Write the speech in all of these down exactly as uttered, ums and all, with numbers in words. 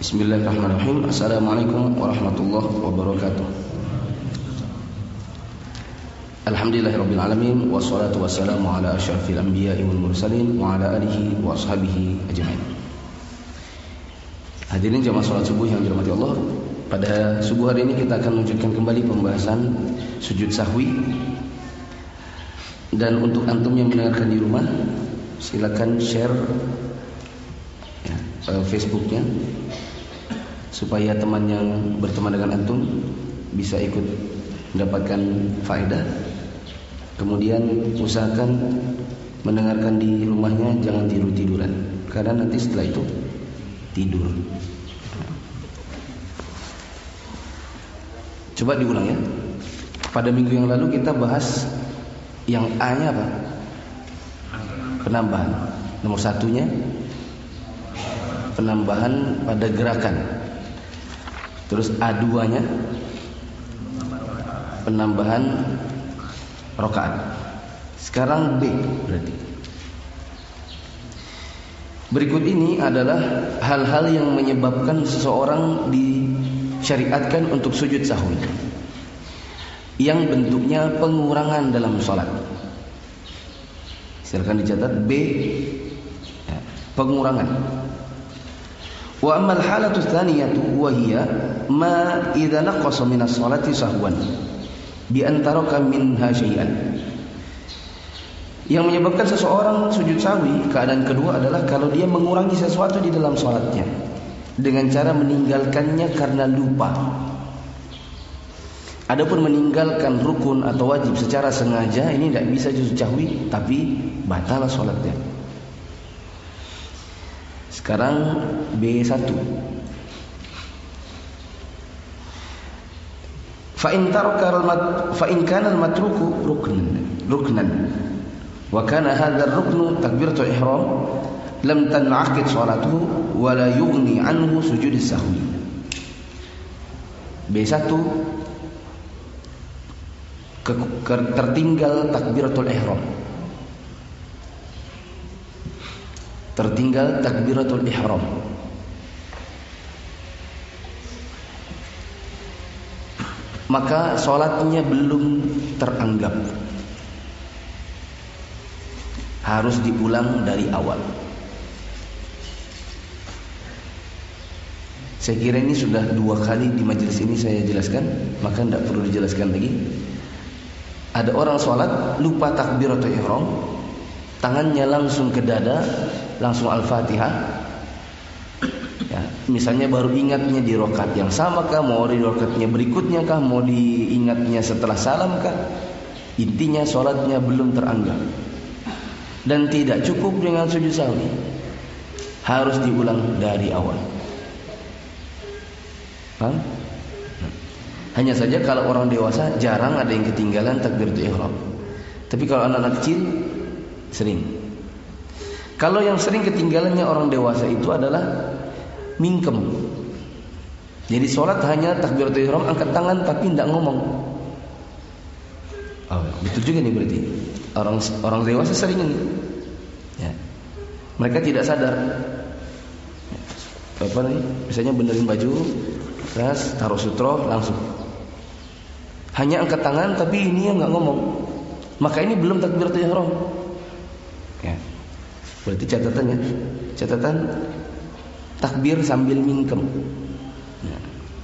Bismillahirrahmanirrahim. Assalamualaikum warahmatullahi wabarakatuh. Alhamdulillahirabbil alamin wassalatu wassalamu ala asyrafil anbiya'i wal mursalin wa ala alihi wa ashabihi ajmain. Hadirin jamaah salat subuh yang dirahmati Allah, pada subuh hari ini kita akan lanjutkan kembali pembahasan sujud sahwi. Dan untuk antum yang mendengarkan di rumah, silakan share ya, Facebooknya supaya teman yang berteman dengan antum bisa ikut mendapatkan faedah. Kemudian usahakan mendengarkan di rumahnya, jangan tidur-tiduran, karena nanti setelah itu tidur. Coba diulang ya. Pada minggu yang lalu kita bahas yang A-nya apa? Penambahan. Nomor satunya penambahan pada gerakan. Terus A dua-nya penambahan rakaat. Sekarang B berarti. Berikut ini adalah hal-hal yang menyebabkan seseorang disyariatkan untuk sujud sahwi, yang bentuknya pengurangan dalam sholat. Silakan dicatat B, ya, pengurangan. Wa ammal halatu tsaniyatu wa hiya ma idza naqasa min as-shalati sahwan bi antaraka minha syai'an. Yang menyebabkan seseorang sujud sahwi, keadaan kedua adalah kalau dia mengurangi sesuatu di dalam salatnya dengan cara meninggalkannya karena lupa. Adapun meninggalkan rukun atau wajib secara sengaja, ini tidak bisa sujud sahwi, tapi batal salatnya. Sekarang B satu. Fa in taraka al-mat fa in kana al-matruku ruknan ruknan wa kana hadha ar-ruknu takbiratul ihram lam tan'aqid salatuhu wa la yughni anhu sujud as-sahwi. B satu, tertinggal takbiratul ihram. Tertinggal takbiratul ihram. Maka sholatnya belum teranggap, harus diulang dari awal. Saya kira ini sudah dua kali di majelis ini saya jelaskan, maka tidak perlu dijelaskan lagi. Ada orang sholat lupa takbiratul ihram, tangannya langsung ke dada, langsung Al-Fatihah. Ya, misalnya baru ingatnya di rakaat yang sama kah, mau di rakaatnya berikutnya kah, mau diingatnya setelah salam kah, intinya sholatnya belum teranggap dan tidak cukup dengan sujud sahwi, harus diulang dari awal. Paham? Hanya saja kalau orang dewasa jarang ada yang ketinggalan takbiratul ihram, tapi kalau anak-anak kecil sering. Kalau yang sering ketinggalannya orang dewasa itu adalah mingkem. Jadi sholat hanya takbiratul ihram, angkat tangan tapi tidak ngomong. Oh, betul juga nih berarti. Orang orang dewasa sering ini. Ya. Mereka tidak sadar. Apa nih? Misalnya benerin baju, terus taruh sutro langsung. Hanya angkat tangan tapi ini yang nggak ngomong. Maka ini belum takbiratul ihram. Ya. Berarti catatannya, catatan takbir sambil mingkem. Ya.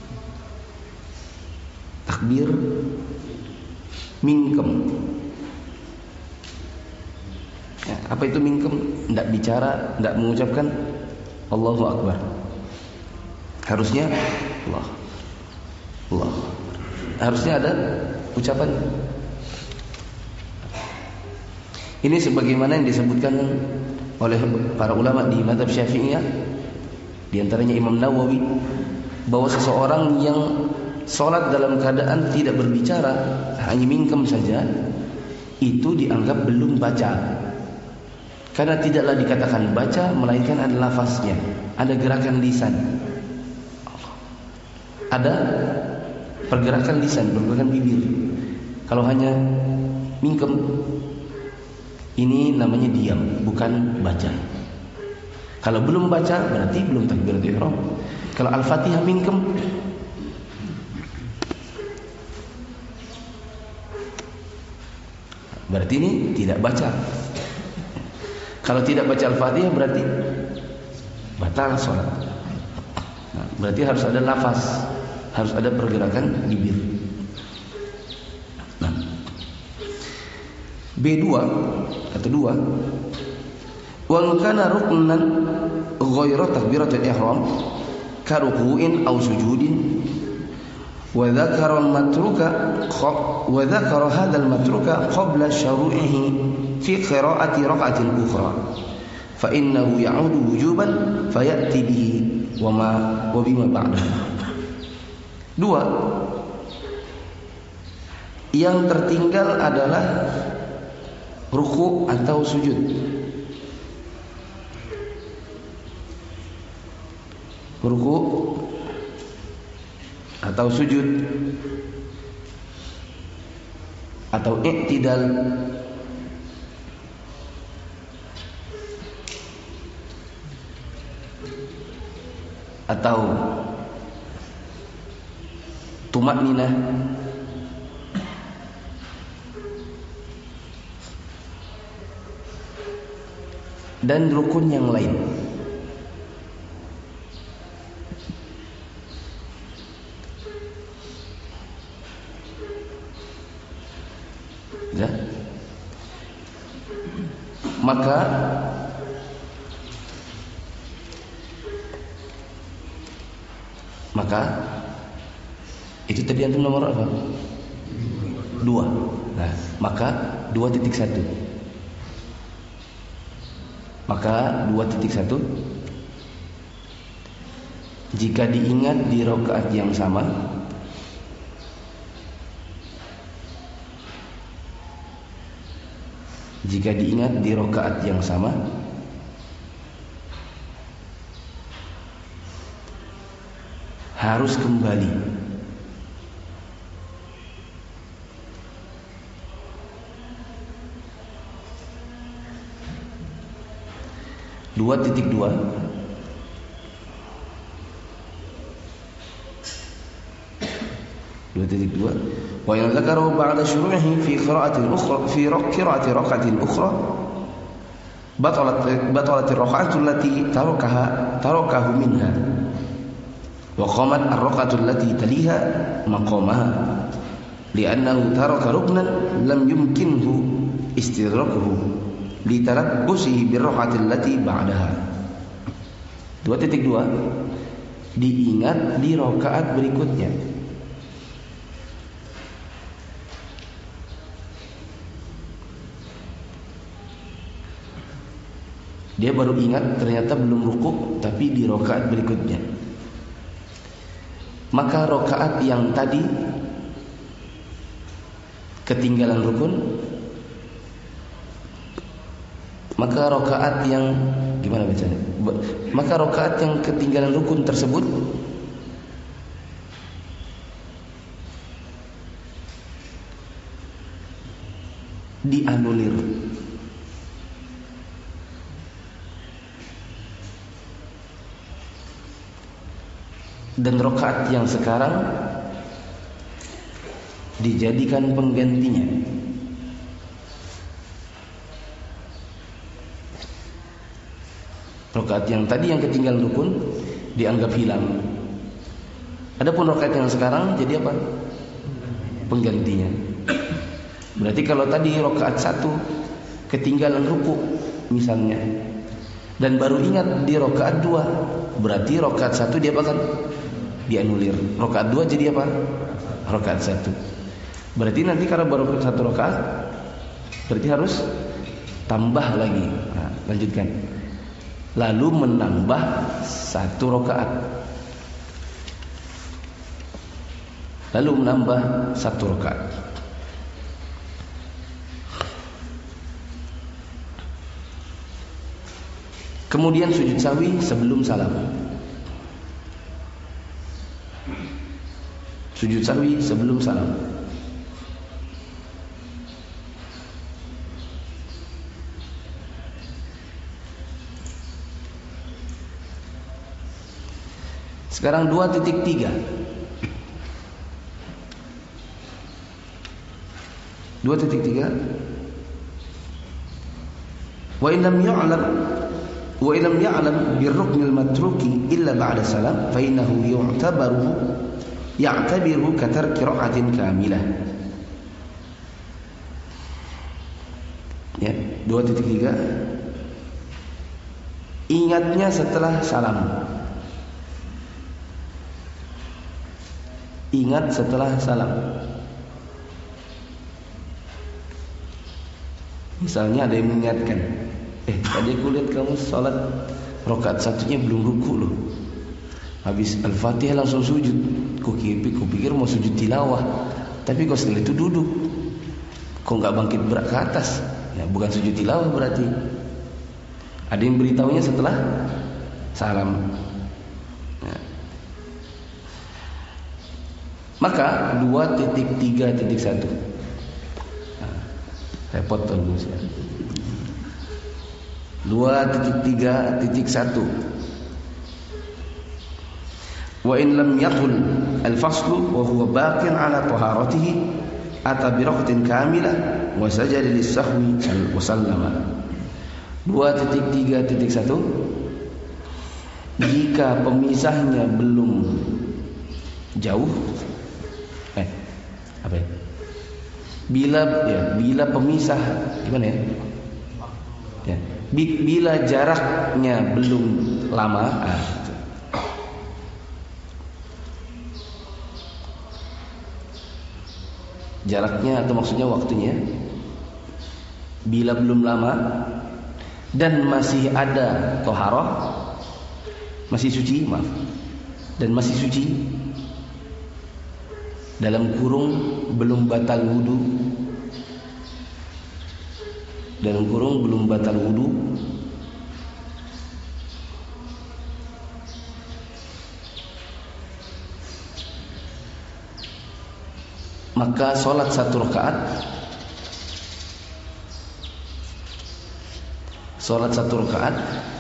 Takbir mingkem. Ya, apa itu mingkem? Tidak bicara, tidak mengucapkan Allahu Akbar. Harusnya Allah, Allah. Harusnya ada ucapan. Ini sebagaimana yang disebutkan oleh para ulama di mazhab Syafi'iyah, di antaranya Imam Nawawi, bahwa seseorang yang sholat dalam keadaan tidak berbicara, hanya mingkem saja, itu dianggap belum baca. Karena tidaklah dikatakan baca, melainkan ada lafaznya, ada gerakan lisan, ada pergerakan lisan, pergerakan bibir. Kalau hanya mingkem, ini namanya diam, bukan baca. Kalau belum baca berarti belum takbiratul ihram. Kalau Al-Fatihah mingkem, berarti ini tidak baca. Kalau tidak baca Al-Fatihah berarti batal sholat. Nah, berarti harus ada lafaz, harus ada pergerakan bibir. Nah, B dua atau dua, wa kana ruknan ghairu takbiratul ihram ka ruku'in aw sujudin wa dzakara al-matruka wa dzakara hadzal matruka qabla syuru'ihi fi qira'ati rak'atin ukhra fa innahu ya'udu wujuban fayati bihi wa ma wa bima ba'dahu. Dua, yang tertinggal adalah ruku atau sujud. Ruku atau sujud atau i'tidal atau tumakninah dan rukun yang lain. Ya. Maka maka itu tadi antum nomor apa? Dua. Nah, maka dua titik satu. Maka dua titik satu jika diingat di rakaat yang sama, jika diingat di rakaat yang sama, harus kembali. Dua titik dua. Dua titik dua. Wa yang dzakarahu ba'da syuru'ihi fi qira'atin ukhra fi qira'ati rak'atin ukhra batalat batalat ar-rak'atu allati tarakaha tarakahu minha wa qamat ar-rak'atu allati taliha maqamaha li'annahu taraka ruknan lam yumkinhu istidrakuhu litarabbusihi bir-rak'ati allati ba'daha. Dua titik dua, diingat di rakaat berikutnya. Dia baru ingat ternyata belum rukuk, tapi di rakaat berikutnya. Maka rakaat yang tadi ketinggalan rukun, maka rakaat yang gimana bacanya? Maka rakaat yang ketinggalan rukun tersebut dianulir. Dan rakaat yang sekarang dijadikan penggantinya. Rakaat yang tadi yang ketinggalan rukun dianggap hilang. Adapun rakaat yang sekarang jadi apa? Penggantinya. Berarti kalau tadi rakaat satu ketinggalan ruku misalnya, dan baru ingat di rakaat dua, berarti rakaat satu dia akan dianulir. Rakaat dua jadi apa? Rakaat satu. Berarti nanti kalau baru satu rakaat, berarti harus tambah lagi. Nah, lanjutkan. Lalu menambah satu rakaat. Lalu menambah satu rakaat. Kemudian sujud sahwi sebelum salam. Sujud sahwi sebelum salam. Sekarang dua titik tiga. dua titik tiga. Wa in lam ya'lam wa in lam ya'lam birrukn al-matruki illa ba'da salam fa innahu yu'tabaru ya'tabiru ka tarki rak'atin kamilah. Ya, dua titik tiga. Ingatnya setelah salam. Ingat setelah salam. Misalnya ada yang mengingatkan, eh tadi aku lihat kamu sholat rakaat satunya belum ruku loh. Habis Al-Fatihah langsung sujud. Ku pikir, ku pikir mau sujud tilawah, tapi kau setelah itu duduk. Kau nggak bangkit berat ke atas, ya bukan sujud tilawah berarti. Ada yang beritahunya setelah salam. Ya. Maka dua titik tiga titik satu. Repot dulu saya. dua titik tiga titik satu. Wa in lam yaqul al-faslu wa huwa baqin ala taharatihi ata bi raqatin kamilah wa sajada lis-sahwi wa sallama. dua titik tiga titik satu. Jika pemisahnya belum jauh eh apa ya? Bila ya, bila pemisah gimana ya? Ya, bila jaraknya belum lama, ah, gitu. Jaraknya atau maksudnya waktunya, bila belum lama dan masih ada toharoh, masih suci, maaf, dan masih suci. Dalam kurung belum batal wudu. Dalam kurung belum batal wudu. Maka sholat satu rakaat, sholat satu rakaat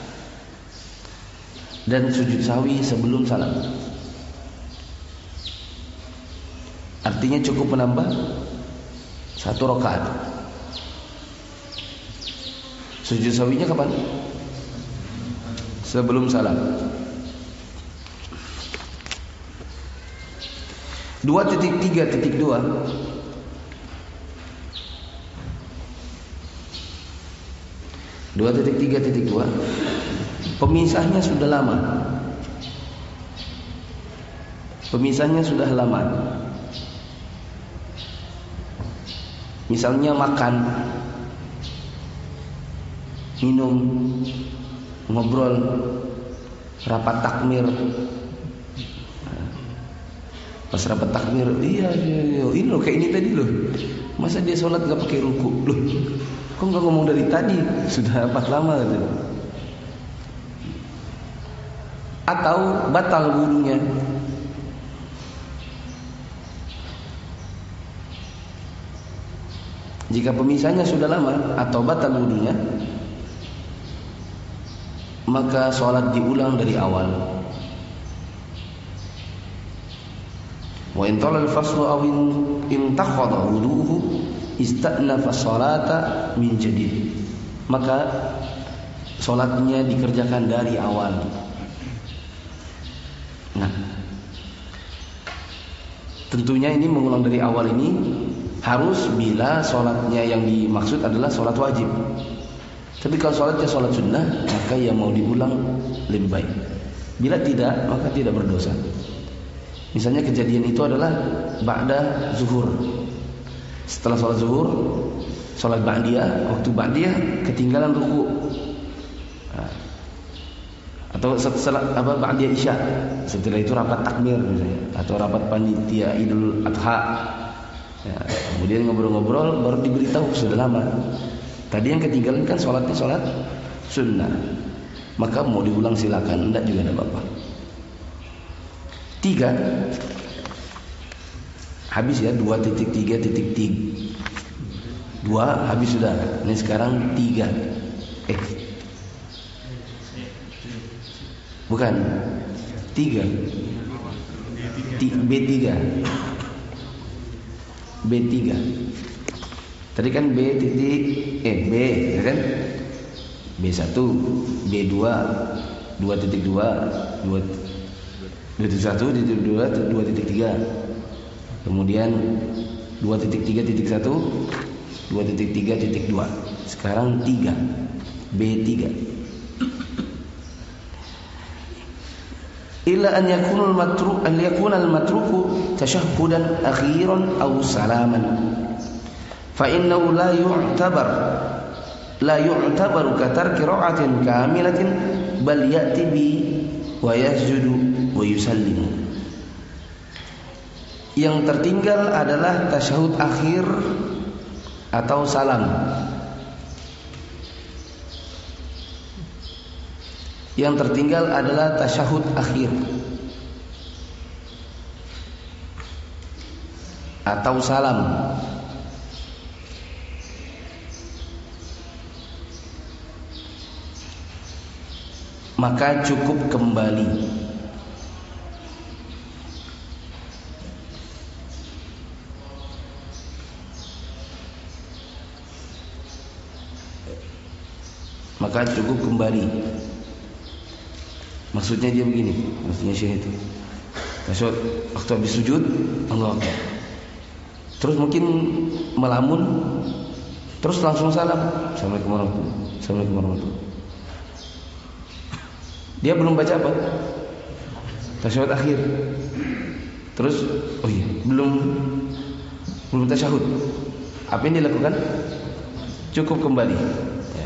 dan sujud sahwi sebelum salam. Artinya cukup menambah satu rakaat. Sujud sahwinya kapan? Sebelum salam. dua titik tiga titik dua. dua titik tiga titik dua. Pemisahnya sudah lama. Pemisahnya sudah lama. Misalnya makan, minum, ngobrol, rapat takmir. Pas rapat takmir, iya, iya, iya, ini loh kayak ini tadi loh. Masa dia sholat gak pakai ruku loh? Kok gak ngomong dari tadi? Sudah rapat lama gitu. Atau batal wudunya. Jika pemisahnya sudah lama atau batal wudunya, maka sholat diulang dari awal. Wa in talal faslu aw in takhadha wudu'uhu ista'nafa sholata min jadid. Maka sholatnya dikerjakan dari awal. Nah, tentunya ini mengulang dari awal ini harus bila sholatnya yang dimaksud adalah sholat wajib. Tapi kalau sholatnya sholat sunnah, maka yang mau diulang lebih baik. Bila tidak, maka tidak berdosa. Misalnya kejadian itu adalah ba'da zuhur. Setelah sholat zuhur, sholat ba'diyah, waktu ba'diyah ketinggalan ruku. Nah, atau setelah apa ba'diyah isya, setelah itu rapat takmir misalnya, atau rapat panitia Idul Adha. Ya, kemudian ngobrol-ngobrol baru diberitahu sudah lama. Tadi yang ketinggalan kan sholatnya sholat sunnah, maka mau diulang silakan, enggak juga ada apa-apa. Tiga, habis ya dua titik tiga titik tiga. Dua habis sudah. Ini sekarang tiga. Eh, bukan tiga. B tiga. B tiga. Tadi kan B titik eh B, ya kan? B satu, B dua, dua titik dua, dua titik satu, titik dua, dua titik tiga. Kemudian dua titik tiga titik satu, dua titik tiga titik dua. Sekarang tiga. B tiga. Illa an yakuna al-matruk an yakuna al-matruku tashahhudan akhiran aw salaman. Fa innahu la yu'tabar la yu'tabaru ka tarki ra'atin kamilatin bal ya'ti bi wa yasjudu wa yusallimu. Yang tertinggal adalah tasyahud akhir atau salam. Yang tertinggal adalah tasyahud akhir atau salam. Maka cukup kembali. Maka cukup kembali. Maksudnya dia begini, maksudnya Syekh itu. Maksud waktu habis sujud, Allah Akbar. Terus mungkin melamun, terus langsung salam. Assalamualaikum warahmatullahi wabarakatuh. Assalamualaikum warahmatullahi wabarakatuh. Dia belum baca apa? Tasyahud akhir. Terus, oh iya, belum belum tasyahud. Apa yang dilakukan? Cukup kembali. Ya.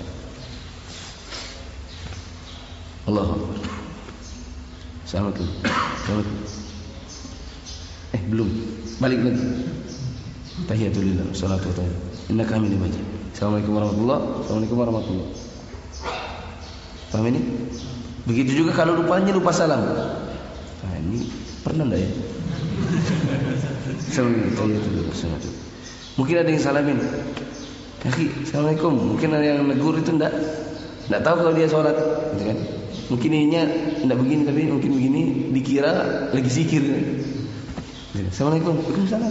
Allah Akbar. Assalamualaikum. Assalamualaikum. Eh belum, balik lagi. Tahiyatulillah, salatu wa tayyib. Innaka hamidum majid. Assalamualaikum warahmatullahi wabarakatuh. Assalamualaikum warahmatullahi wabarakatuh. Paham ini? Begitu juga kalau lupanya lupa salam. Nah ini pernah enggak ya? Assalamualaikum. Mungkin ada yang salamin. Akhi, assalamualaikum. Mungkin ada yang negur itu enggak enggak tahu kalau dia sholat, gitu kan? Mungkin ininya enggak begini tapi mungkin begini dikira lagi zikir. Assalamualaikum. Waalaikumsalam.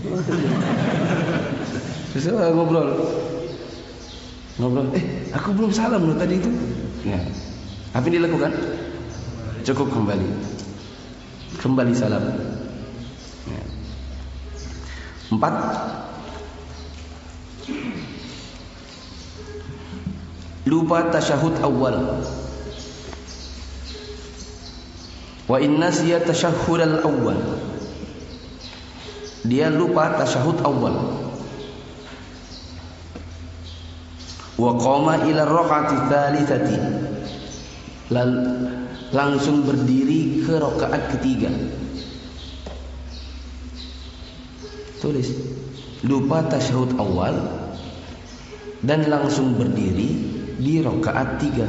Terus ngobrol. Ngobrol. Eh, aku belum salam loh tadi itu. Ya. Apa yang dilakukan? Cukup kembali. Kembali salam. Ya. Empat. Lupa tasyahud awal. Wa inna siya tasyahud al-awwal. Dia lupa tasyahud awal. Wa qama ila raq'ati tsalitsati. Langsung berdiri ke rakaat ketiga. Tulis. Lupa tasyahud awal dan langsung berdiri di rakaat tiga.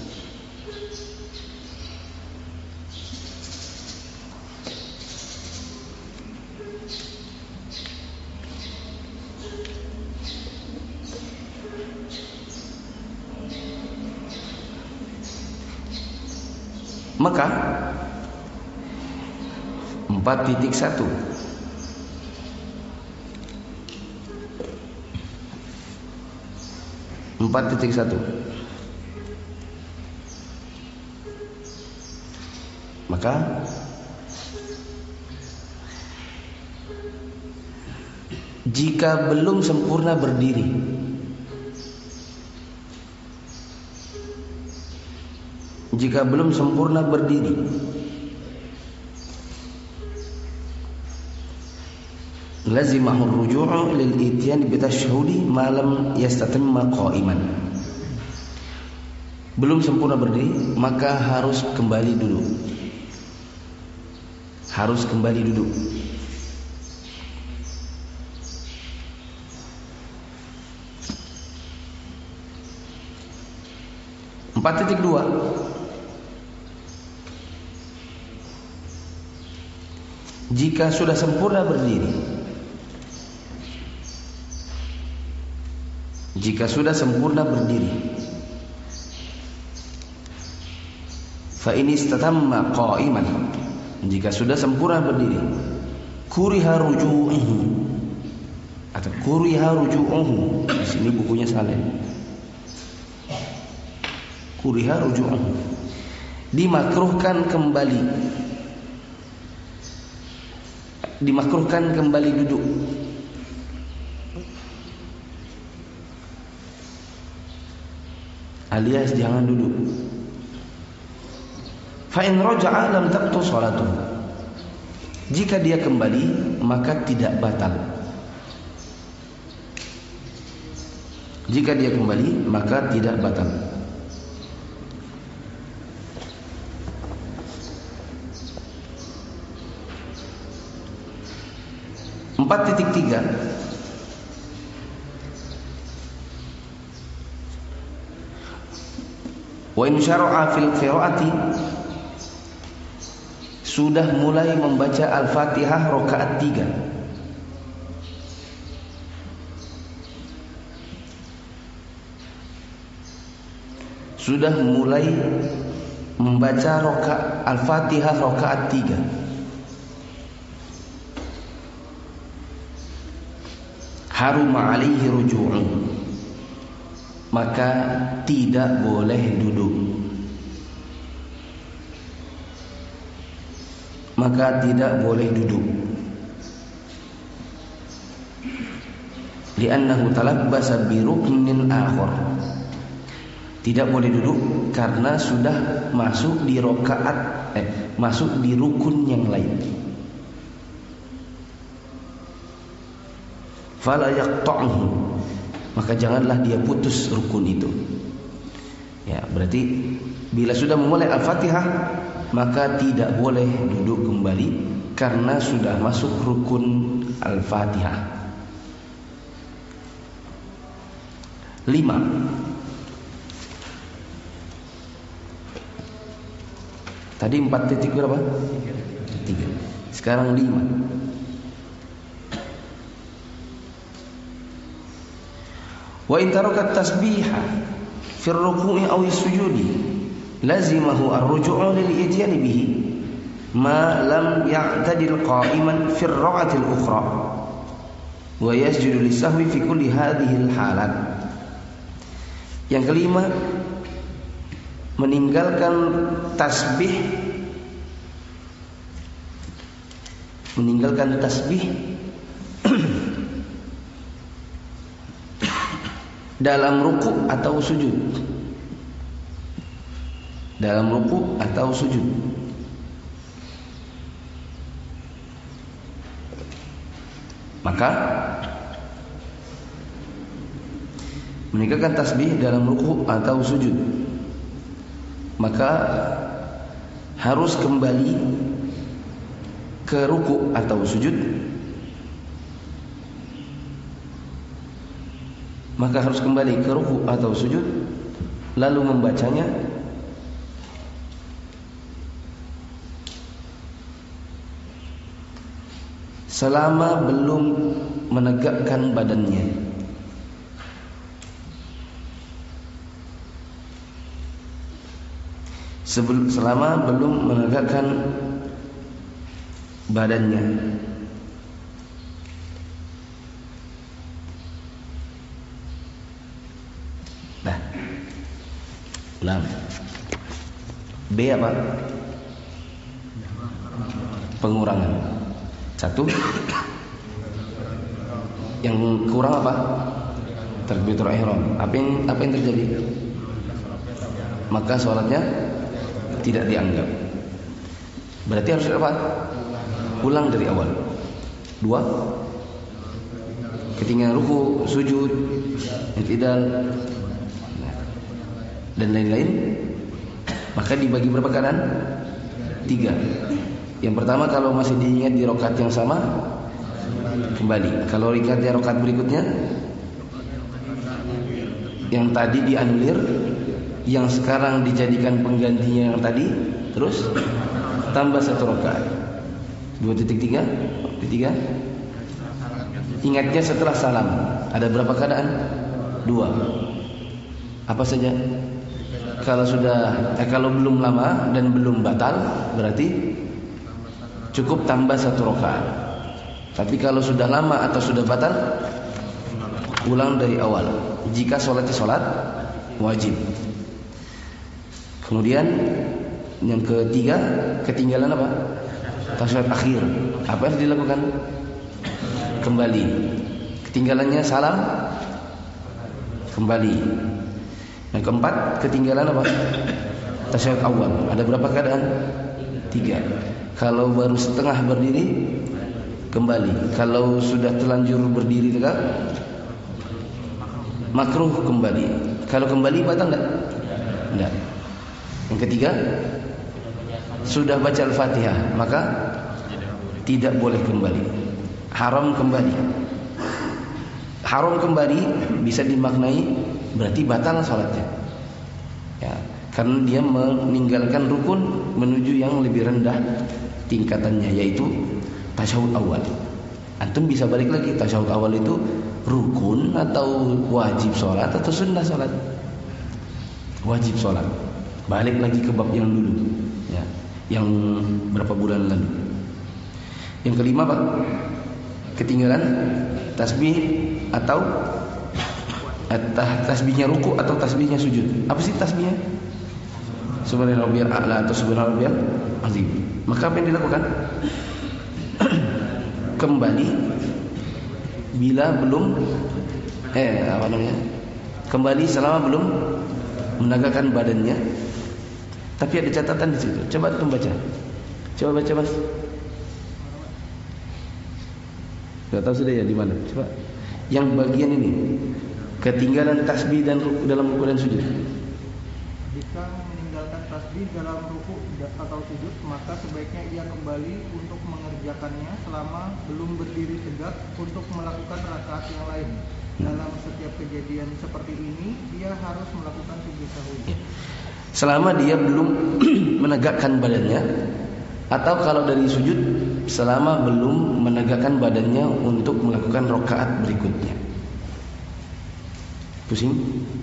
Maka empat titik satu empat titik satu maka jika belum sempurna berdiri, jika belum sempurna berdiri, lazimahur ruju'u lil ityan bi tasyahudi ma lam yastatimma qa'iman. Belum sempurna berdiri, maka harus kembali duduk. Harus kembali duduk. empat titik dua jika sudah sempurna berdiri, jika sudah sempurna berdiri, fa in istatamma qa'iman, Jika sudah sempurna berdiri, kuriha ruju'uhu atau kuriha ruju'uhu. Di sini bukunya salah. Kuriha ruju'uhu, dimakruhkan kembali, dimakruhkan kembali duduk. Alias jangan duduk. Fa in raja'a lam taqtu salatuh. Jika dia kembali maka tidak batal. Jika dia kembali maka tidak batal. empat titik tiga. Wa in syara'a fil qiraati, sudah mulai membaca Al-Fatihah rakaat tiga. Sudah mulai membaca rakaat Al-Fatihah rakaat tiga. Haruma alaihi ruju'un, maka tidak boleh duduk. Maka tidak boleh duduk. Li'annahu talabbasa bi ruknin akhar. Tidak boleh duduk karena sudah masuk di rakaat eh masuk di rukun yang lain. Fala yaqta'uhu, maka janganlah dia putus rukun itu. Ya, berarti bila sudah memulai Al-Fatihah maka tidak boleh duduk kembali karena sudah masuk rukun Al-Fatihah. Lima. Tadi empat titik berapa? Tiga. Sekarang lima. Wa in taraka tasbiha fi ar-ruku'i aw as-sujudi lazimahu ar-ruju'u lil ityan bihi ma lam ya'tadil qa'iman fi ar-rak'ati al-ukhra wa yasjudu lis-sahwi fi kulli hadhihi al-halat. Yang kelima, meninggalkan tasbih meninggalkan tasbih dalam ruku atau sujud. Dalam ruku atau sujud. Maka meninggalkan tasbih dalam ruku atau sujud, maka harus kembali ke ruku atau sujud. Maka harus kembali ke ruku atau sujud, lalu membacanya selama belum menegakkan badannya. Sebelum, selama belum menegakkan badannya. Nah, enam. B apa? Pengurangan. Satu. Yang kurang apa? Takbiratul ihram. Apa yang apa yang terjadi? Maka sholatnya tidak dianggap. Berarti harus apa? Ulang dari awal. Dua. Ketinggalan ruku, sujud, i'tidal dan lain-lain, maka dibagi berapa keadaan? Tiga. Yang pertama, kalau masih diingat di rakaat yang sama, kembali. Kalau ingat di rakaat berikutnya, yang tadi dianulir, yang sekarang dijadikan penggantinya yang tadi, terus tambah satu rakaat. Dua titik tiga, tiga. Ingatnya setelah salam. Ada berapa keadaan? Dua. Apa saja? Kalau sudah, eh, kalau belum lama dan belum batal, berarti cukup tambah satu rakaat. Tapi kalau sudah lama atau sudah batal, ulang dari awal. Jika sholatnya sholat wajib. Kemudian yang ketiga, ketinggalan apa? Tasyahud akhir. Apa yang dilakukan? Kembali. Ketinggalannya salam, kembali. Yang keempat, ketinggalan apa? Tasyahud awal. Ada berapa keadaan? Tiga. Kalau baru setengah berdiri, kembali. Kalau sudah terlanjur berdiri tegak, makruh kembali. Kalau kembali batal enggak? Enggak. Yang ketiga, sudah baca Al-Fatihah, maka tidak boleh kembali. Haram kembali. Haram kembali bisa dimaknai berarti batal salatnya. Ya, karena dia meninggalkan rukun menuju yang lebih rendah tingkatannya, yaitu tasyahud awal. Antum bisa balik lagi, tasyahud awal itu rukun atau wajib sholat atau sunnah sholat? Wajib sholat. Balik lagi ke bab yang dulu, ya, yang berapa bulan lalu. Yang kelima, Pak, ketinggalan tasbih atau tasbihnya ruku atau tasbihnya sujud. Apa sih tasbihnya? Subhanallah rabbiyal a'la atau subhanallah rabbiyal azim. Maka apa yang dilakukan? Kembali bila belum eh apa namanya? Kembali selama belum menegakkan badannya. Tapi ada catatan di situ. Coba antum baca. Coba baca, Mas. Enggak tahu sudah ya di mana. Coba. Yang bagian ini. Ketinggalan tasbih dan ruku, dalam ruku dan sujud. Jika meninggalkan tasbih dalam ruku atau sujud, maka sebaiknya ia kembali untuk mengerjakannya selama belum berdiri tegak untuk melakukan rakaat yang lain. Dalam setiap kejadian seperti ini, dia harus melakukan sujud sahwi. Ya. Selama dia belum menegakkan badannya, atau kalau dari sujud selama belum menegakkan badannya untuk melakukan rakaat berikutnya. Pusing?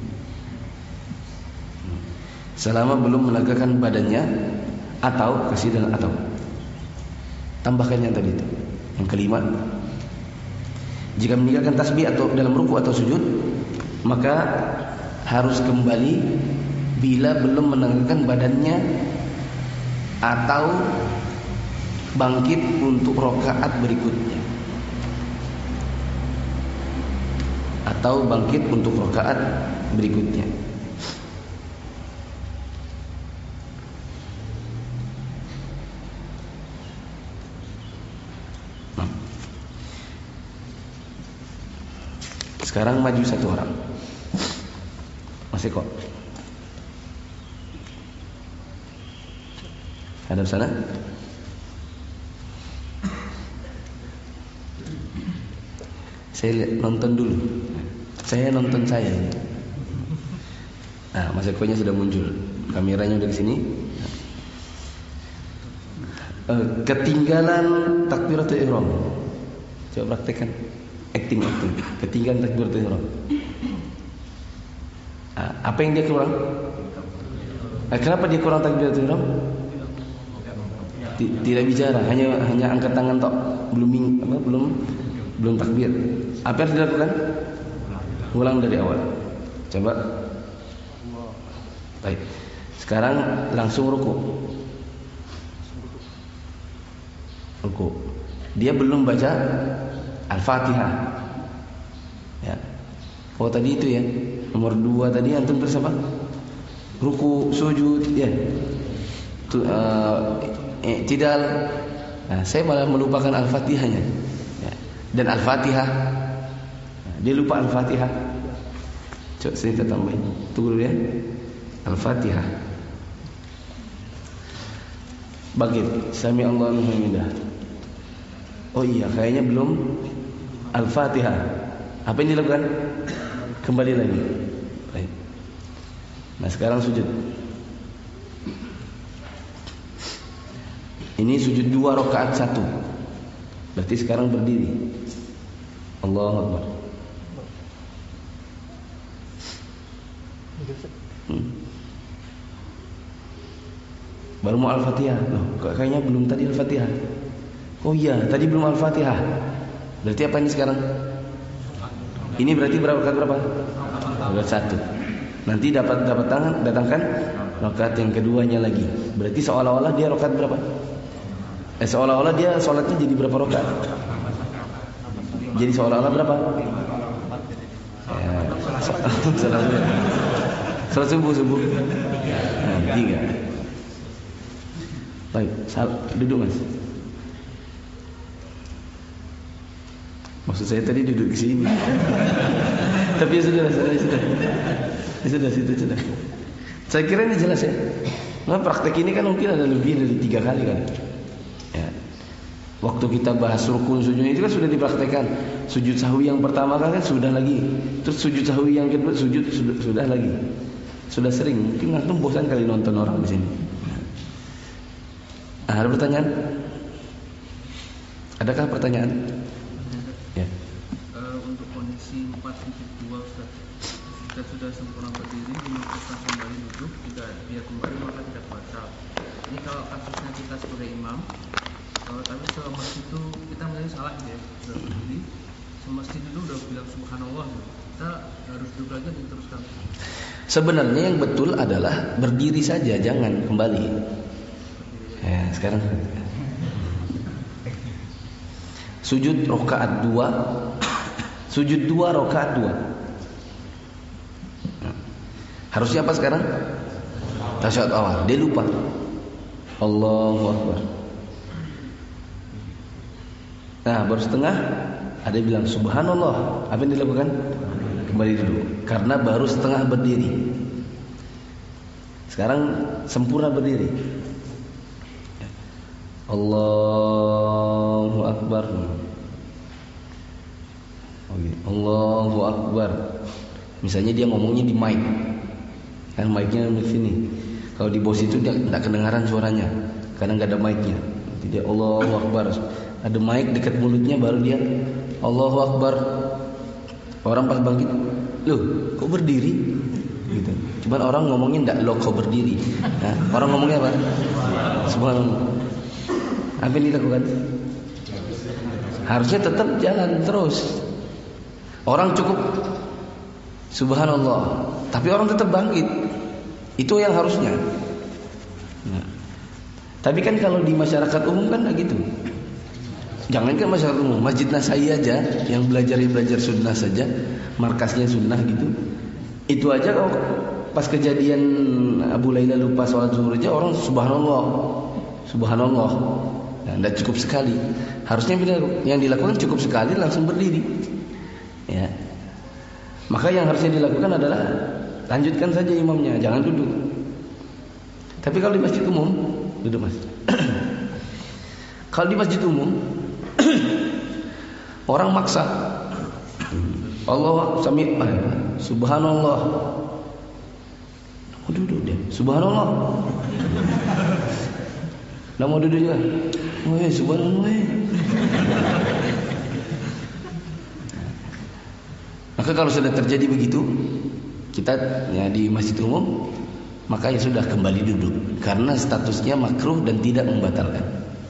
Selama belum menegakkan badannya, atau kasih dan atau tambahkan yang tadi itu. Yang kelima, jika meninggalkan tasbih atau dalam ruku atau sujud, maka harus kembali bila belum menegakkan badannya atau bangkit untuk rakaat berikutnya. Atau bangkit untuk rakaat berikutnya. Nah. Sekarang maju satu orang. Masih kok. Hadap sana. Saya nonton dulu. Saya nonton saya. Nah, Mas Eko nya sudah muncul. Kameranya udah di sini. Ketinggalan takbiratul ihram. Coba praktekkan. Acting acting. Ketinggalan takbiratul ihram. Apa yang dia kurang? Kenapa dia kurang takbiratul ihram? Tidak bicara, hanya hanya angkat tangan tok, belum apa, belum belum takbir. Apa yang dilakukan? Ulang dari awal. Coba. Baik. Sekarang langsung ruku. Ruku. Dia belum baca Al-Fatihah. Ya. Oh tadi itu ya. Nomor dua tadi antum terus apa? Ruku, sujud, ya. Tu, uh, I'tidal. Nah, saya malah melupakan Al-Fatihahnya. Ya. Dan Al-Fatihah, nah, dia lupa Al-Fatihah. Coba saya tambahin. Tunggu dulu ya. Al-Fatihah. Bangkit. Sami Allahu liman hamidah. Oh iya, kayaknya belum Al-Fatihah. Apa yang dilakukan? Kembali lagi. Baik. Nah, sekarang sujud. Ini sujud dua rakaat satu. Berarti sekarang berdiri. Allahu Akbar. Hmm. Baru mau Al-Fatihah. Loh, kayaknya belum tadi Al-Fatihah. Oh iya, tadi belum Al-Fatihah. Berarti apa ini sekarang? Ini berarti berapa rakaat berapa? Rakaat satu. Nanti dapat dapat tangan datangkan rakaat yang keduanya lagi. Berarti seolah-olah dia rakaat berapa? Eh seolah-olah dia sholatnya jadi berapa rakaat? Jadi seolah-olah berapa? Ya, sholat subuh subuh. Nah, tiga. Baik, duduk mas. Maksud saya tadi duduk di sini. Tapi ya sudah, sudah, sudah. Ya sudah, sudah, sudah. Saya kira ini jelas ya. Nah, praktek ini kan mungkin ada lebih dari tiga kali kan. Ya. Waktu kita bahas rukun sujud itu kan sudah dipraktekkan. Sujud sahwi yang pertama kan, kan sudah lagi. Terus sujud sahwi yang kedua sujud sudah, sudah lagi. Sudah sering. Mungkin antum bosan kali nonton orang di sini. Ah, ada pertanyaan? Adakah pertanyaan? Ya. Uh, untuk kondisi empat titik dua Ustaz, jika sudah sempurna berdiri dimaksudkan kembali duduk, jika dia kembali maka tidak batal. Ini kalau kasusnya kita sebagai imam, kalau tapi setelah masjid itu kita melihat salah ya, sudah berdiri, semestinya itu udah bilang subhanallah, kita harus duduk lagi dan diteruskan. Sebenarnya yang betul adalah berdiri saja, jangan kembali. Ya, sekarang sujud rakaat dua, sujud dua rakaat dua. Nah, harusnya apa sekarang? Tasyahud awal, dia lupa. Allahu Akbar. Nah, baru setengah, ada yang bilang subhanallah. Apa yang dilakukan? Kembali dulu, karena baru setengah berdiri. Sekarang sempurna berdiri. Allahu Akbar. Allahu Akbar. Misalnya dia ngomongnya di mic, kan mic-nya di sini. Kalau di bos itu dia tidak kedengaran suaranya, karena nggak ada mic-nya. Jadi dia Allahu Akbar. Ada mic dekat mulutnya, baru dia Allahu Akbar. Orang pas bangkit, loh, kok berdiri? Gitu. Cuman orang ngomongnya tidak loh, kok berdiri. Nah, orang ngomongnya apa? Subhanallah. Apa yang dilakukan? Harusnya tetap jalan terus. Orang cukup subhanallah, tapi orang tetap bangkit. Itu yang harusnya. Nah, tapi kan kalau di masyarakat umum kan enggak gitu. Jangankan masyarakat umum, Masjid Nasai aja yang belajar-belajar sunnah saja, markasnya sunnah gitu. Itu aja kalau pas kejadian Abu Laila lupa sholat zuhur aja orang subhanallah, subhanallah. Nah, tidak cukup sekali. Harusnya yang dilakukan cukup sekali langsung berdiri. Ya. Maka yang harusnya dilakukan adalah lanjutkan saja imamnya, jangan duduk. Tapi kalau di masjid umum, duduk mas. Kalau di masjid umum, orang maksa. Allah sami, subhanallah. Oh, duduk dia, subhanallah. Nak mau duduk juga. Weh, subhanallah. Maka kalau sudah terjadi begitu, kita ya di masjid umum, maka ya sudah kembali duduk, karena statusnya makruh dan tidak membatalkan.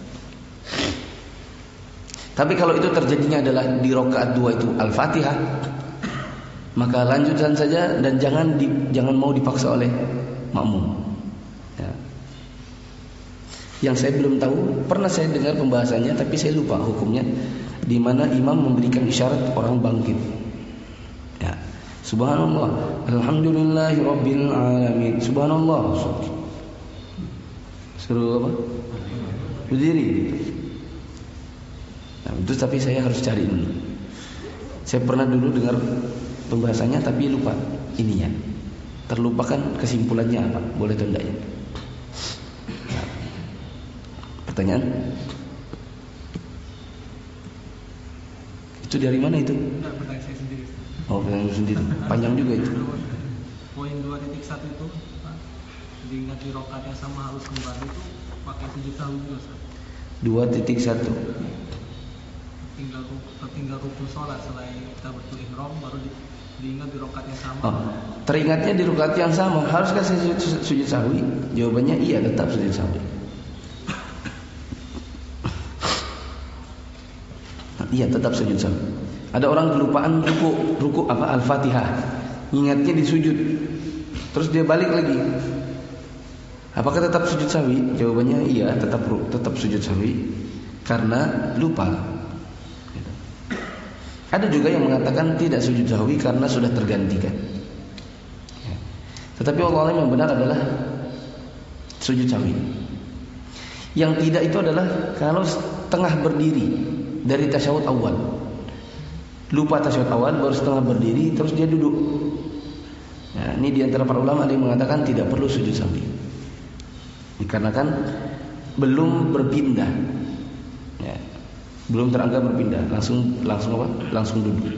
Tapi kalau itu terjadinya adalah di rakaat dua itu Al-Fatihah, maka lanjutkan saja dan jangan di, jangan mau dipaksa oleh makmum. Ya. Yang saya belum tahu, pernah saya dengar pembahasannya tapi saya lupa hukumnya, di mana imam memberikan isyarat orang bangkit. Ya. Subhanallah, alhamdulillahi rabbil alamin. Subhanallah. Suruh apa? Berdiri. Nah, itu tapi saya harus cari dulu. Saya pernah dulu dengar pembahasannya tapi lupa ininya. Terlupakan kesimpulannya apa? Boleh atau tidak ya? Nah. Pertanyaan? Itu dari mana itu? Enggak, pertanyaan saya sendiri. Oh, pertanyaan sendiri. Panjang juga itu. Poin dua titik satu itu, Pak, diingat di rakaat yang sama harus kembali itu pakai sujud sahwi juga, Ustaz. dua titik satu. Tinggal tertinggal rukun sholat selain kita betul ihram baru di, diingat di rakaat yang sama. Oh, teringatnya di rakaat yang sama. Haruskah sujud, sujud sahwi? Jawabannya iya, tetap sujud sahwi. iya tetap sujud sahwi. Ada orang kelupaan ruku, ruku apa Al-Fatihah, ingatnya di sujud, terus dia balik lagi. Apakah tetap sujud sahwi? Jawabannya iya, tetap tetap sujud sahwi karena lupa. Ada juga yang mengatakan tidak sujud sahwi karena sudah tergantikan. Tetapi Allah yang benar adalah sujud sahwi. Yang tidak itu adalah kalau setengah berdiri dari tasyahud awal, lupa tasyahud awal baru setengah berdiri terus dia duduk. Nah, ini diantara para ulama ada yang mengatakan tidak perlu sujud sahwi, dikarenakan belum berpindah, ya, belum teranggap berpindah, langsung langsung apa? Langsung duduk.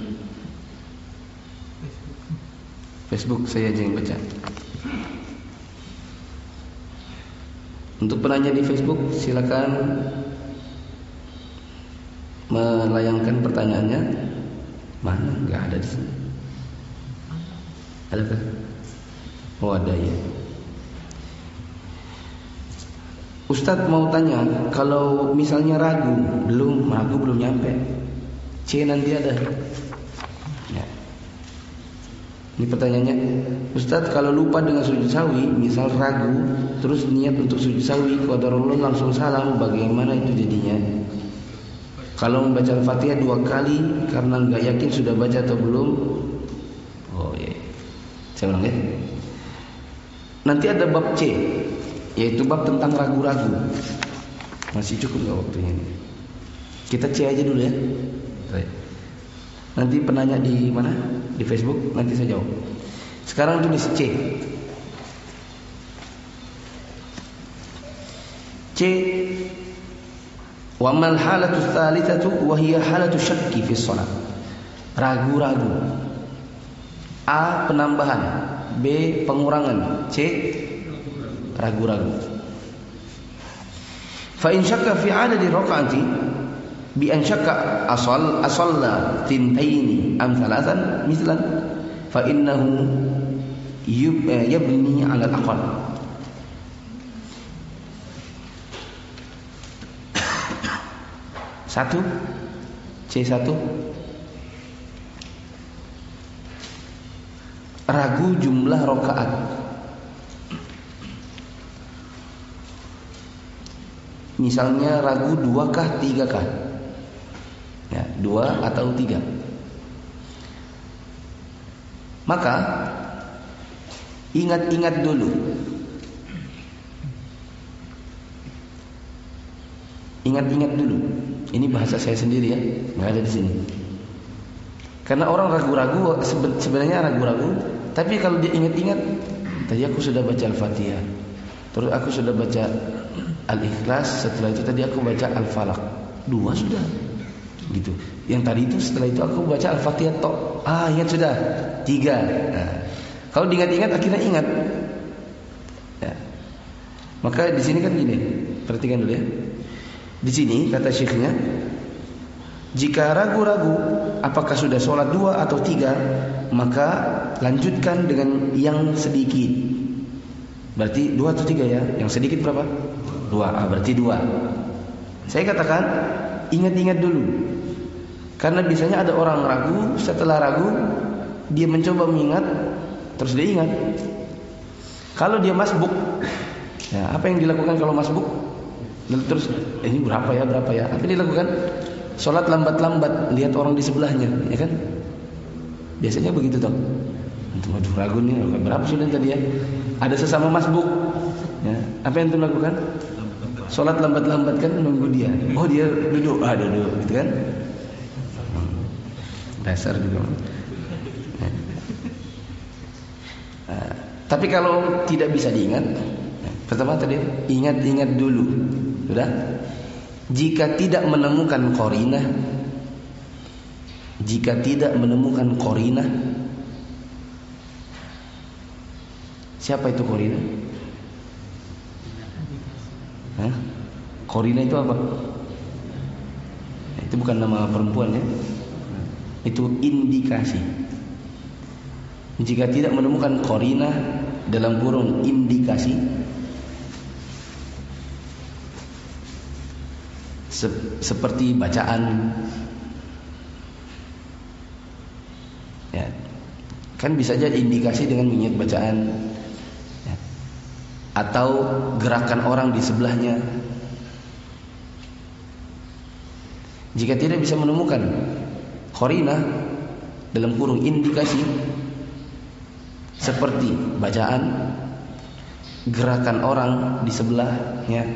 Facebook saya aja yang baca. Untuk penanya di Facebook silakan melayangkan pertanyaannya. Mana? Enggak ada di sini. Adakah? Oh ada ya. Ustadz mau tanya, kalau misalnya ragu, belum ragu belum nyampe. C nanti ada. Ya. Ini pertanyaannya, Ustadz kalau lupa dengan sujud sahwi, misal ragu, terus niat untuk sujud sahwi, qadarullah langsung salam, bagaimana itu jadinya? Kalau membaca Al-Fatihah dua kali karena nggak yakin sudah baca atau belum, oh iya, saya ulang ya. Nanti ada bab C, yaitu bab tentang ragu-ragu. Masih cukup nggak waktunya ini? Kita C aja dulu ya. Baik. Nanti penanya di mana? Di Facebook, nanti saya jawab. Sekarang tulis C. C. Wa mal halatu tsalitsatu wa hiya halatu syakki fi shalah. Ragu-ragu. A penambahan, B pengurangan, C ragu-ragu. Fa in syakka fi adadi rakaati bi an syakka asal asalla tintaini am thalathan mislan fa innahu yabni ala al-aqal. Satu C satu ragu jumlah rakaat. Misalnya ragu dua kah tiga kah? Ya, dua atau tiga. Maka ingat-ingat dulu. Ingat-ingat dulu. Ini bahasa saya sendiri ya, nggak ada di sini. Karena orang ragu-ragu, sebenarnya ragu-ragu, tapi kalau dia ingat-ingat, tadi aku sudah baca Al-Fatihah, terus aku sudah baca Al-Ikhlas, setelah itu tadi aku baca Al-Falaq, dua sudah. Gitu. Yang tadi itu setelah itu aku baca Al-Fatihah tok. Ah, ingat sudah. Tiga. Nah, kalau diingat-ingat akhirnya ingat. Ya. Maka di sini kan gini. Perhatikan dulu ya. Di sini kata syekhnya, jika ragu-ragu apakah sudah sholat dua atau tiga, maka lanjutkan dengan yang sedikit. Berarti dua atau tiga ya? Yang sedikit berapa? Dua. Ah, berarti dua. Saya katakan ingat-ingat dulu. Karena biasanya ada orang ragu, setelah ragu dia mencoba mengingat, terus dia ingat. Kalau dia masbuk, ya, apa yang dilakukan kalau masbuk? Terus eh, ini berapa ya, berapa ya? Apa yang dilakukan? Sholat lambat-lambat, lihat orang di sebelahnya, ya kan? Biasanya begitu toh. Aduh, ragu nih, berapa sudah tadi ya? Ada sesama masbuk, ya. Apa yang dia lakukan? Sholat lambat-lambat kan, nunggu dia. Oh dia duduk, ah duduk, gitu kan? Dasar juga. Nah, tapi kalau tidak bisa diingat, pertama tadi ingat-ingat dulu, sudah. Jika tidak menemukan qarinah, jika tidak menemukan qarinah, siapa itu qarinah? Hah? Qarinah itu apa? Itu bukan nama perempuan ya. Itu indikasi. Jika tidak menemukan qarinah dalam kurung indikasi, se- seperti bacaan, Kan bisa saja indikasi dengan mengingat bacaan ya. Atau gerakan orang di sebelahnya. Jika tidak bisa menemukan qarinah dalam kurung indikasi seperti bacaan, gerakan orang di sebelahnya,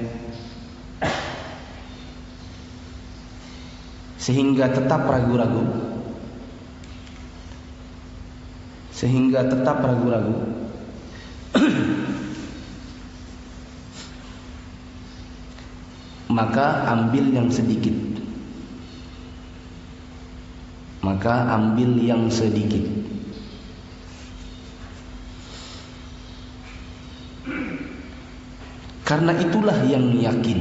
sehingga tetap ragu-ragu, sehingga tetap ragu-ragu, maka ambil yang sedikit. Maka ambil yang sedikit. Karena itulah yang yakin.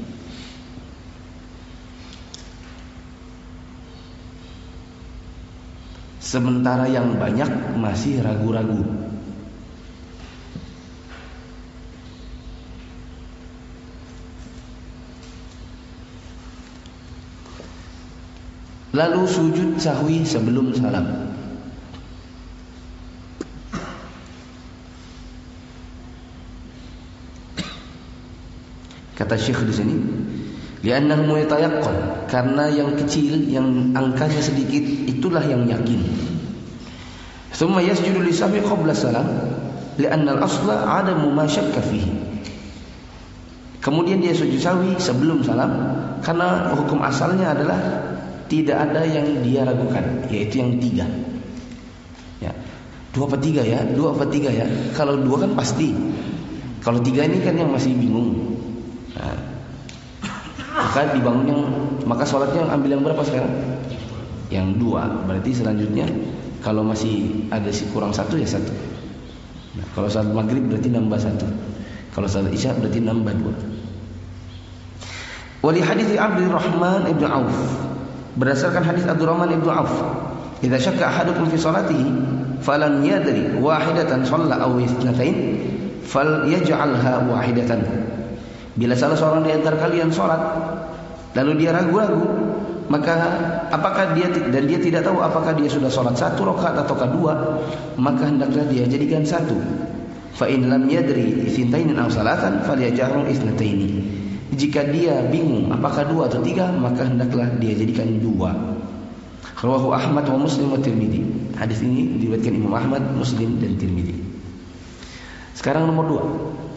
Sementara yang banyak masih ragu-ragu. Lalu sujud sahwi sebelum salam. Kata Syekh di sini, li'annahu yatayaqqan, karena yang kecil, yang angkanya sedikit, itulah yang yakin. Tsumma yasjudu li sahwi qabla salam, li'anna al-asla 'adamu ma syakka fihi. Kemudian dia sujud sahwi sebelum salam, karena hukum asalnya adalah tidak ada yang dia ragukan, yaitu yang tiga. Ya, dua apa tiga ya, dua apa tiga ya. Kalau dua kan pasti. Kalau tiga ini kan yang masih bingung. Nah, maka dibangun yang, maka sholatnya ambil yang berapa sekarang? Yang dua. Berarti selanjutnya kalau masih ada si kurang satu ya satu. Nah, kalau salat maghrib berarti nambah satu. Kalau salat isya berarti nambah dua. Wali hadits Abdurrahman ibn Auf, berdasarkan hadis Abdurrahman ibn Auf, "Idza syakka ahadukum fi salatihi falam yadri wahidatan shalla aw itsnatain falyaj'alha wahidatan." Bila salah seorang di antara kalian salat lalu dia ragu-ragu, maka apakah dia dan dia tidak tahu apakah dia sudah salat satu rakaat ataukah dua, maka hendaklah dia jadikan satu. Fa in lam yadri ithnataini aw salatan falyaj'alhu ithnataini. Jika dia bingung apakah dua atau tiga, maka hendaklah dia jadikan dua. Rawahu Ahmad wa Muslim wa Tirmidzi. Hadis ini diriwayatkan Imam Ahmad, Muslim dan Tirmidzi. Sekarang nomor dua.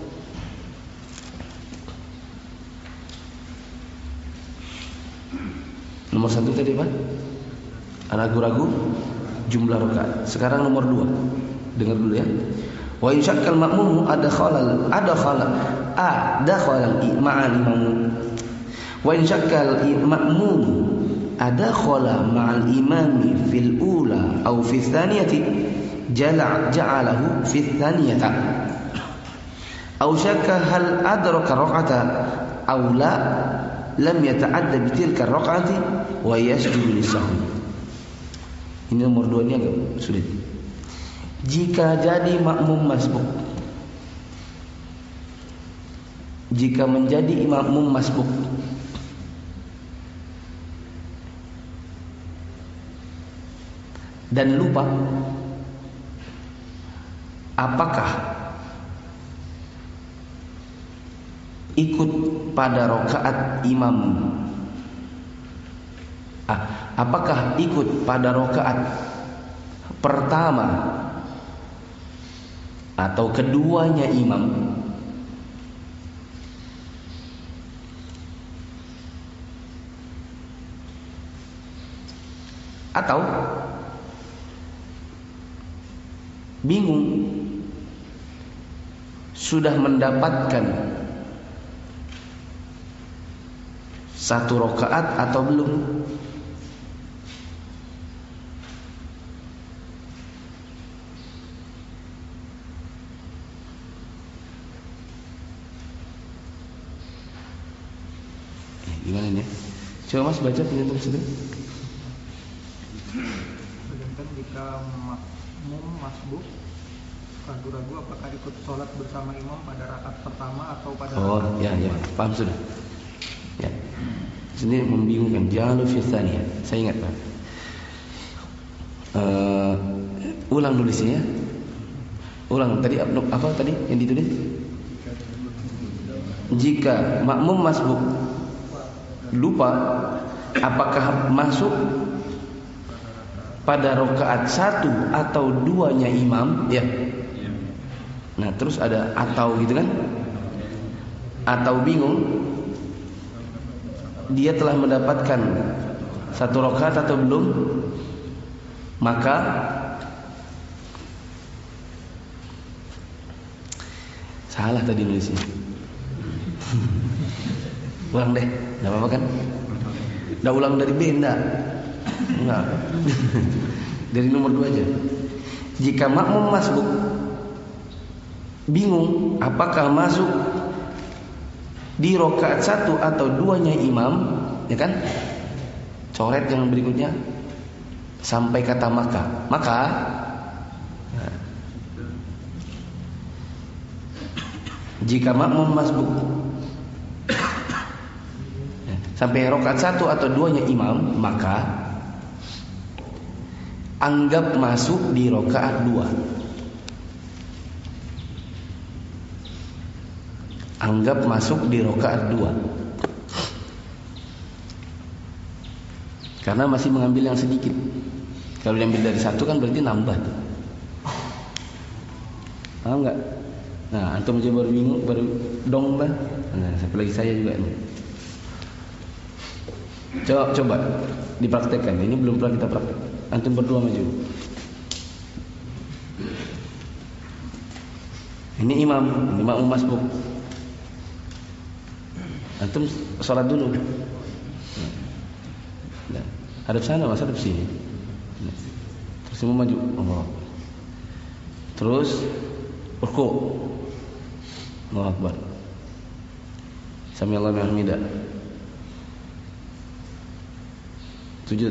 Nomor satu tadi apa? Ragu-ragu jumlah rakaat. Sekarang nomor dua. Dengar dulu ya. Wa in syakkal ma'mum adkhala adkhala adkhala ma'al imam. Wa in syakkal ma'mum adkhala ma'al imami fil ula aw fi tsaniyati jala ja'alahu fi tsaniyata. Aw syakka hal adraka raq'ata aw la lam yata'adda bi tilka raq'ati wa yasjudu lis-sahwi. Ini nomor dua, ini agak sulit. Jika jadi makmum masbuk, jika menjadi makmum masbuk, dan lupa, apakah ikut pada rakaat imam? Ah, apakah ikut pada rakaat pertama atau keduanya imam? Atau bingung, sudah mendapatkan satu rakaat atau belum? Gimana ini? Coba Mas baca penjelasan tersebut. Sedangkan jika makmum masbuk ragu-ragu apakah ikut sholat bersama imam pada rakaat pertama atau pada Oh ya ya, paham sudah. Ya, sini membingungkan. Jangan fi tsaniyah. Saya ingat Pak. Uh, Ulang nulisnya ya. Ulang tadi apa tadi yang ditulis? Jika makmum masbuk lupa apakah masuk pada rakaat satu atau duanya imam ya. Nah terus ada atau gitu kan, atau bingung dia telah mendapatkan satu rakaat atau belum, maka salah tadi nulisnya. Ulang deh, nggak apa-apa kan? Udah ulang dari B enggak? Enggak. Dari nomor dua aja. Jika makmum masbuk bingung apakah masuk di rakaat satu atau duanya imam, ya kan? Coret yang berikutnya sampai kata maka. Maka nah, jika makmum masbuk sampai rakaat satu atau duanya imam, maka anggap masuk di rakaat dua. Anggap masuk di rakaat dua. Karena masih mengambil yang sedikit. Kalau diambil dari satu kan berarti nambah. Paham enggak? Nah, antum aja baru bingung, baru dong bah. Nah, apalagi saya juga nih. Coba, coba dipraktekkan. Ini belum pernah kita praktek. Antum berdua maju. Ini imam, ini makmum masbuk. Antum sholat dulu. Nah, hadap sana, mas hadap sini. Nah, terus semua maju. Allah. Terus rukuk. Allahu Akbar. Sami Allahu liman hamidah. Sujud.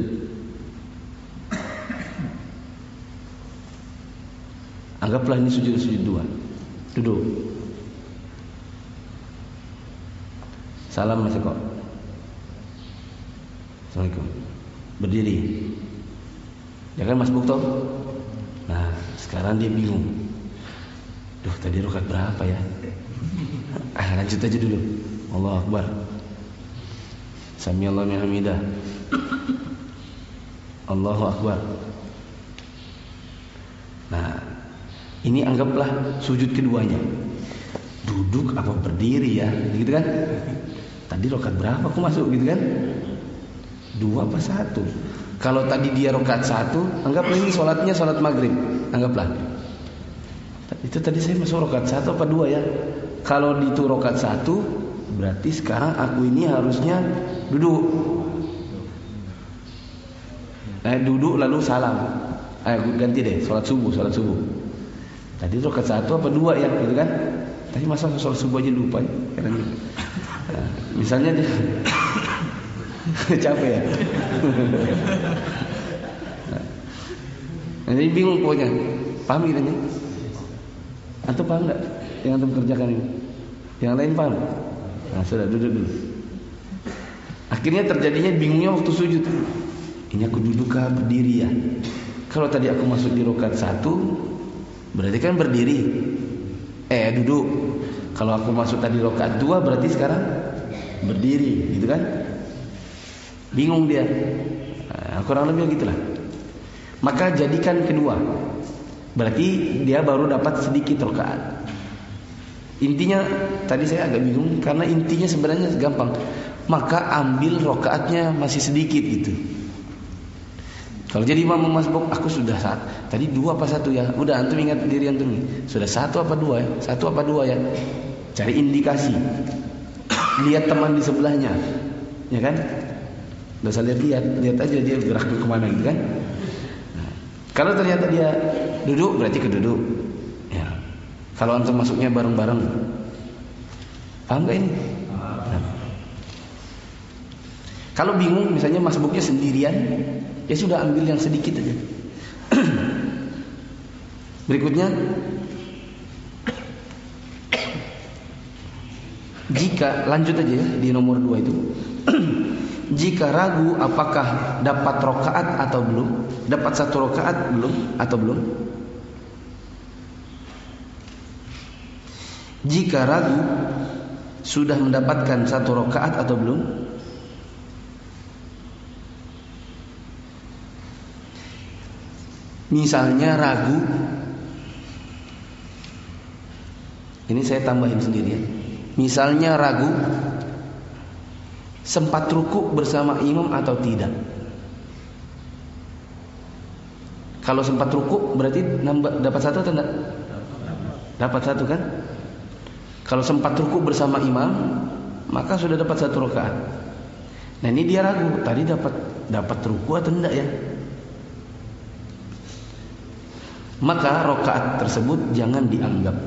Anggaplah ini sujud sujud dua. Duduk. Salam masih kok. Assalamualaikum. Berdiri. Ya kan masbuk toh? Nah, sekarang dia bingung. Duh, tadi rakaat berapa ya? Ah, lanjut aja dulu. Allahu Akbar. Sami Allahu liman hamidah. Allahu Akbar. Nah, ini anggaplah sujud keduanya. Duduk apa berdiri ya, gitu kan? Tadi rakaat berapa aku masuk gitu kan? Dua apa satu? Kalau tadi dia rakaat satu, anggaplah ini sholatnya sholat maghrib. Anggaplah itu tadi saya masuk rakaat satu apa dua ya? Kalau itu rakaat satu, berarti sekarang aku ini harusnya duduk. Eh, duduk lalu salam. Eh, ganti deh, sholat subuh, sholat subuh. Tadi rakaat satu apa dua ya, gitu kan? Tadi masa sholat subuh aja lupa ya? Nah, misalnya dia capek ya. Nah, jadi bingung pokoknya. Paham gitu nih? Antum paham enggak yang antum kerjakan ini? Yang lain paham? Nah, sudah duduk dulu. Akhirnya terjadinya bingungnya waktu sujud. Ini aku duduk kah berdiri ya? Kalau tadi aku masuk di rakaat satu, berarti kan berdiri. Eh duduk. Kalau aku masuk tadi rakaat dua, berarti sekarang berdiri, gitu kan? Bingung dia. Nah, kurang lebih gitulah. Maka jadikan kedua. Berarti dia baru dapat sedikit rakaat. Intinya tadi saya agak bingung karena intinya sebenarnya gampang. Maka ambil rakaatnya masih sedikit gitu. Kalau jadi imam masbuk, aku sudah saat tadi dua apa satu ya? Udah antum ingat diri antum nih. Sudah satu apa dua ya? Satu apa dua ya? Cari indikasi. Lihat teman di sebelahnya, ya kan? Udah saya lihat-lihat, lihat aja dia gerak ke kemana gitu kan? Nah, kalau ternyata dia duduk, berarti keduduk. Ya. Kalau antum masuknya bareng-bareng, paham gak ini? Nah. Kalau bingung, misalnya masbuknya sendirian, ya sudah ambil yang sedikit aja. Berikutnya, jika lanjut aja ya di nomor dua itu. jika ragu apakah dapat rakaat atau belum, dapat satu rakaat belum atau belum. Jika ragu sudah mendapatkan satu rakaat atau belum. Misalnya ragu, ini saya tambahin sendiri ya. Misalnya ragu sempat ruku bersama imam atau tidak. Kalau sempat ruku berarti nambah, dapat satu atau tidak? Dapat satu kan? Kalau sempat ruku bersama imam, maka sudah dapat satu rakaat. Nah ini dia ragu, tadi dapat dapat ruku atau tidak ya? Maka rakaat tersebut jangan dianggap.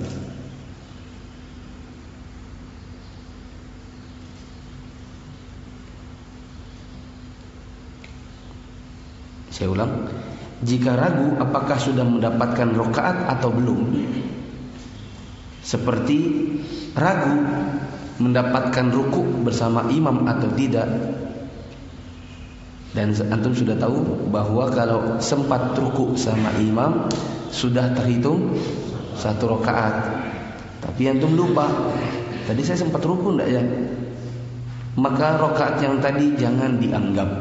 Saya ulang, jika ragu apakah sudah mendapatkan rakaat atau belum, seperti ragu mendapatkan ruku bersama imam atau tidak. Dan antum sudah tahu bahwa kalau sempat ruku sama imam sudah terhitung satu rakaat. Tapi antum lupa, tadi saya sempat ruku enggak ya? Maka rakaat yang tadi jangan dianggap.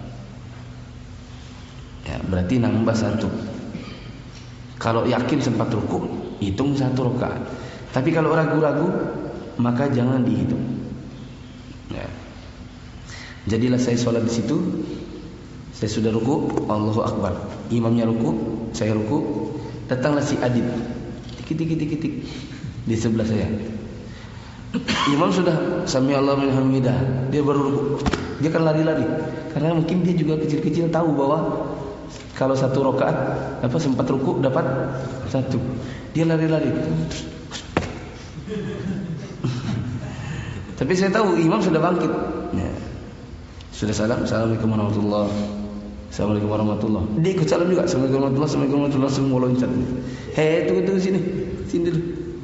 Ya, berarti nambah satu. Kalau yakin sempat ruku, hitung satu rakaat. Tapi kalau ragu-ragu, maka jangan dihitung. Ya. Jadilah saya sholat di situ, saya sudah ruku, Allahu Akbar. Imamnya ruku, saya ruku, datanglah si Adib, tik-tik-tik-tik di sebelah saya. Imam sudah Sami Allahu liman hamidah, dia baru ruku. Dia kan lari-lari, karena mungkin dia juga kecil-kecil tahu bahwa kalau satu rakaat apa sempat ruku dapat satu. Dia lari-lari. Tapi saya tahu imam sudah bangkit. Ya. Sudah salam, assalamualaikum warahmatullahi wabarakatuh. Assalamualaikum warahmatullahi wabarakatuh. Dia ikut salam juga, assalamualaikum warahmatullahi wabarakatuh. Assalamualaikum warahmatullahi wabarakatuh. Semua loncat. Hei, tunggu tunggu sini, sini dulu.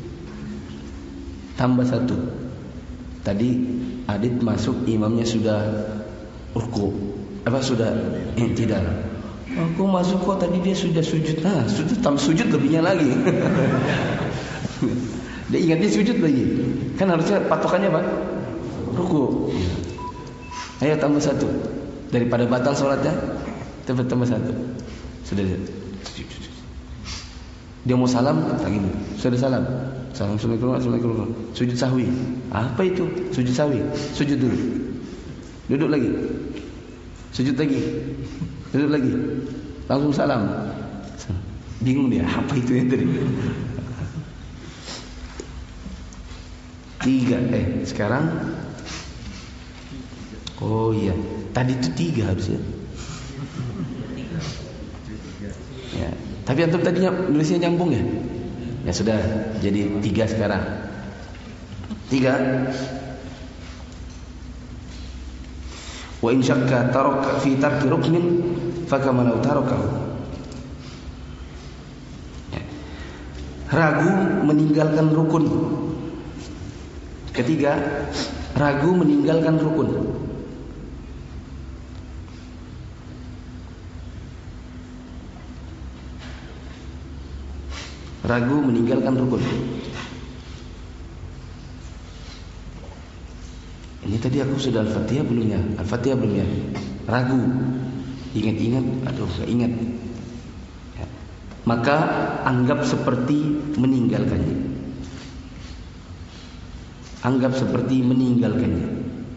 Tambah satu. Tadi Adit masuk, imamnya sudah ruku, apa sudah i'tidal. Aku masuk kok tadi dia sudah sujud. Nah, sujud tambah sujud lebihnya lagi. Dia ingat dia sujud lagi. Kan harusnya patokannya apa? Ruku. Ayo tambah satu. Daripada batal sholatnya, tambah tambah satu. Sudah. Dia mau salam, lagi. Sudah salam. Salam assalamualaikum warahmatullahi wabarakatuh. Sujud sahwi. Apa itu? Sujud sahwi. Sujud dulu. Duduk lagi. Sujud lagi. Duduk lagi. Langsung salam. Bingung dia, apa itu yang tadi? Tiga, eh sekarang oh iya, tadi itu tiga harusnya. Ya, tapi antum tadinya nulisnya nyambung ya? Ya sudah, jadi tiga sekarang. Tiga. Wa in syakka taraka fi tarki ruknin fakama law tarakahu. Ya. Ragu meninggalkan rukun. Ketiga, ragu meninggalkan rukun. Ragu meninggalkan rukun. Ini tadi aku sudah Al-Fatihah belum ya? Al-Fatihah belum ya? Ragu. Ingat-ingat, aduh gak ingat. Ya. Maka anggap seperti meninggalkannya. Anggap seperti meninggalkannya.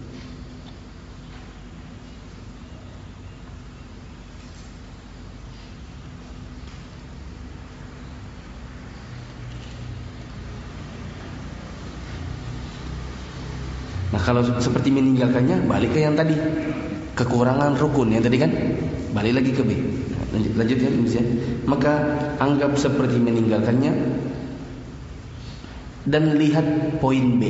Nah kalau seperti meninggalkannya, balik ke yang tadi, kekurangan rukun yang tadi kan, balik lagi ke B. Lanjut, lanjut ya, ya. Maka anggap seperti meninggalkannya dan lihat poin B.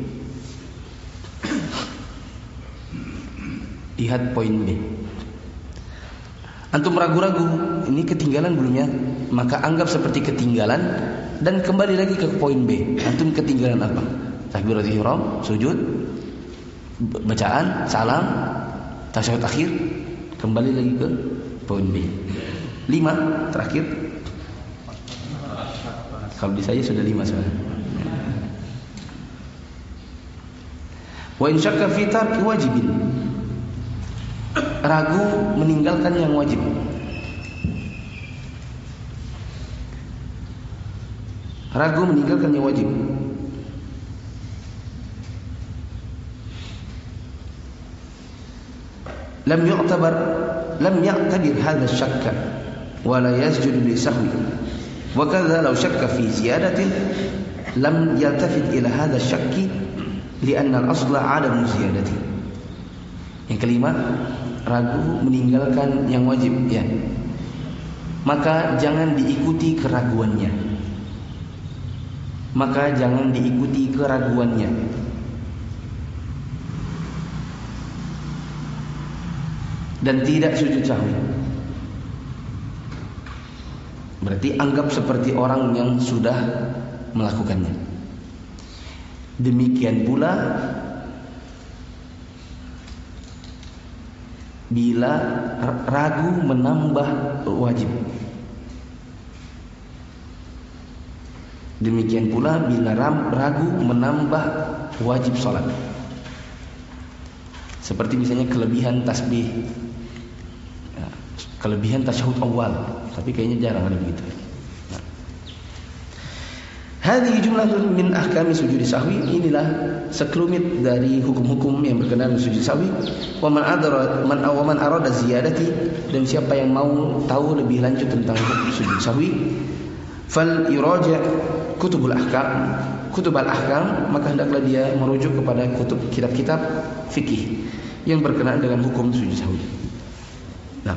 Lihat poin B. Antum ragu-ragu, ini ketinggalan belum ya? Maka anggap seperti ketinggalan dan kembali lagi ke poin B. Antum ketinggalan apa? Takbiratul ihram, sujud, bacaan, salam, tasyahud akhir, kembali lagi ke poin B. Lima terakhir. Kalau di saya sudah lima soalnya. Wa in syakka fi tarki wajibin, ragu meninggalkan yang wajib. Ragu meninggalkan yang wajib. Lam yu'tabar lam ya'tabir hadha syakka wa la yasjudu li sahwi. Wa kadza law syakka fi ziyadatin lam yaltafit ila hadha syakki li'anna al-asla 'adam ziyadati. Yang kelima, ragu meninggalkan yang wajib, ya. Maka jangan diikuti keraguannya. Maka jangan diikuti keraguannya. Dan tidak sujud sahwi. Berarti anggap seperti orang yang sudah melakukannya. Demikian pula bila ragu menambah wajib. Demikian pula bila ragu menambah wajib sholat. Seperti misalnya kelebihan tasbih, ya, kelebihan tasyahud awal, tapi kayaknya jarang ada begitu. Nah. Hadhihi jumlatun min ahkami sujud sahwi. Inilah sekelumit dari hukum-hukum yang berkenaan dengan sujud sahwi. Wa man adara man aw man arada ziyadati, dan siapa yang mau tahu lebih lanjut tentang sujud sahwi, fal yuraja kutubul ahkam, kutub al-ahkam, maka hendaklah dia merujuk kepada kutub kitab-kitab fikih yang berkenaan dengan hukum sujud sahwi. Nah,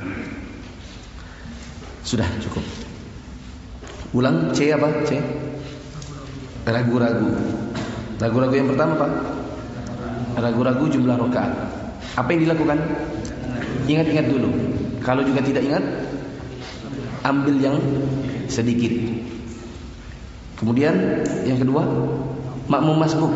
sudah cukup. Ulang C apa? C. Ragu-ragu. Ragu-ragu yang pertama apa? Ragu-ragu jumlah rakaat. Apa yang dilakukan? Ingat-ingat dulu. Kalau juga tidak ingat, ambil yang sedikit. Kemudian yang kedua, makmum masbuk.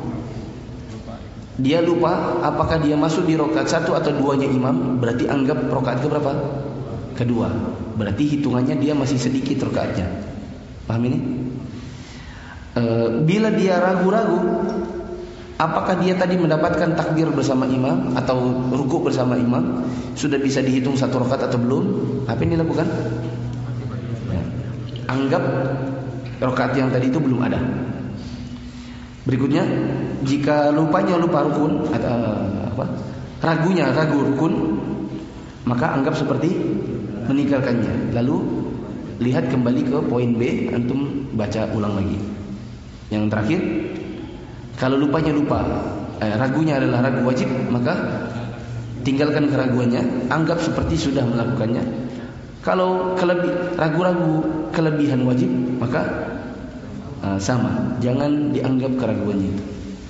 Dia lupa apakah dia masuk di rakaat satu atau duanya imam, berarti anggap rakaat ke berapa? Kedua. Berarti hitungannya dia masih sedikit rakaatnya. Paham ini? E, bila dia ragu-ragu apakah dia tadi mendapatkan takbir bersama imam atau rukuk bersama imam, sudah bisa dihitung satu rakaat atau belum? Apa yang dilakukan? Ya. Anggap rakaat yang tadi itu belum ada. Berikutnya, jika lupanya lupa rukun atau apa? Ragunya ragu rukun, maka anggap seperti meninggalkannya. Lalu lihat kembali ke poin B, antum baca ulang lagi. Yang terakhir, kalau lupanya lupa, eh, ragunya adalah ragu wajib, maka tinggalkan keraguannya, anggap seperti sudah melakukannya. Kalau kelebi- ragu-ragu kelebihan wajib, maka uh, sama, jangan dianggap keraguannya itu.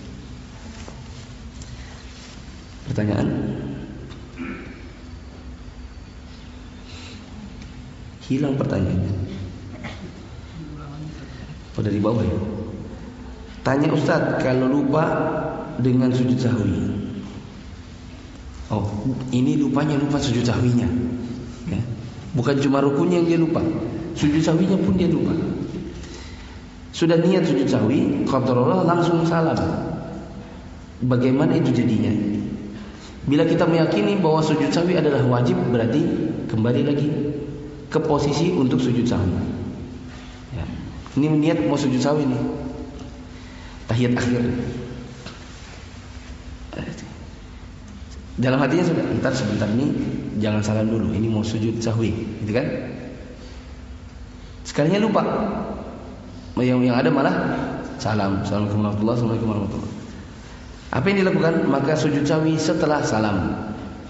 Pertanyaan? Hilang pertanyaannya. Oh, dari bawah ya. Tanya Ustadz, kalau lupa dengan sujud sahwi. Oh, ini lupanya lupa sujud sahwinya. Ya. Bukan cuma rukunnya yang dia lupa, sujud sahwinya pun dia lupa. Sudah niat sujud sahwi, qadarullah langsung salam. Bagaimana itu jadinya? Bila kita meyakini bahwa sujud sahwi adalah wajib, berarti kembali lagi ke posisi untuk sujud sahwi. Ya. Ini niat mau sujud sahwi nih, tahiyat akhir. Dalam hatinya sudah, entar sebentar ini jangan salam dulu, ini mau sujud sahwi, gitu kan? Sekalinya lupa, yang yang ada malah salam, assalamualaikum warahmatullahi assalamualaikum warahmatullahi. Apa yang dilakukan? Maka sujud sahwi setelah salam.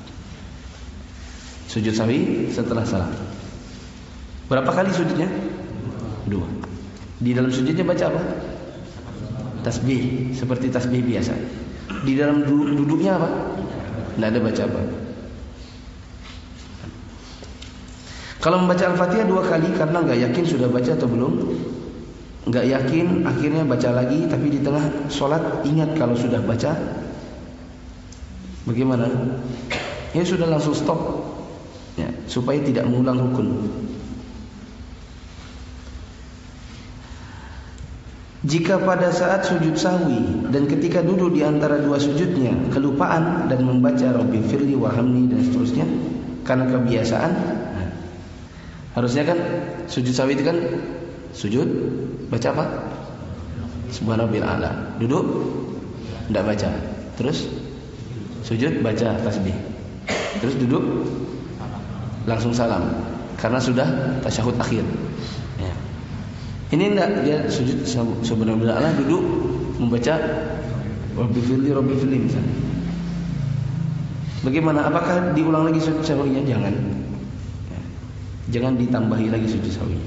Sujud sahwi setelah salam. Berapa kali sujudnya? Dua. Di dalam sujudnya baca apa? Tasbih, seperti tasbih biasa. Di dalam duduknya apa? Tidak ada baca apa. Kalau membaca Al-Fatihah dua kali karena nggak yakin sudah baca atau belum, nggak yakin, akhirnya baca lagi, tapi di tengah sholat ingat kalau sudah baca, bagaimana? ya sudah langsung stop, ya, supaya tidak mengulang rukun. Jika pada saat sujud sahwi dan ketika duduk di antara dua sujudnya kelupaan dan membaca Rabbi firli warhamni dan seterusnya karena kebiasaan, nah, harusnya kan sujud sahwi itu kan sujud baca apa? Subhanallah a'la. Duduk tidak baca. Terus sujud baca tasbih. Terus duduk langsung salam karena sudah tasyahud akhir. Ya. Ini enggak, dia sujud subhanallah a'la, duduk membaca Rabbi firli Rabbi firli misalnya. Bagaimana? Apakah diulang lagi sujud sahwinya? Jangan. Ya. Jangan ditambahi lagi sujud sahwinya.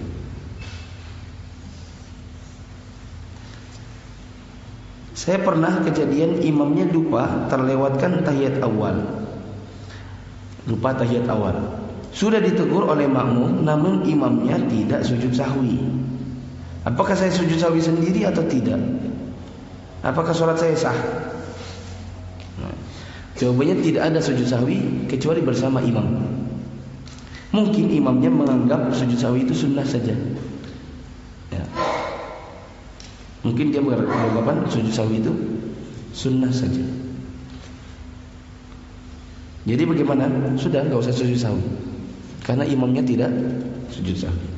Saya pernah kejadian imamnya lupa terlewatkan tahiyat awal. Lupa tahiyat awal. Sudah ditegur oleh makmum, namun imamnya tidak sujud sahwi. Apakah saya sujud sahwi sendiri atau tidak? Apakah sholat saya sah? Nah, jawabannya tidak ada sujud sahwi kecuali bersama imam. Mungkin imamnya menganggap sujud sahwi itu sunnah saja. Ya. Mungkin dia beranggapan sujud sahwi itu sunnah saja. Jadi bagaimana? Sudah, nggak usah sujud sahwi, karena imamnya tidak sujud sahwi.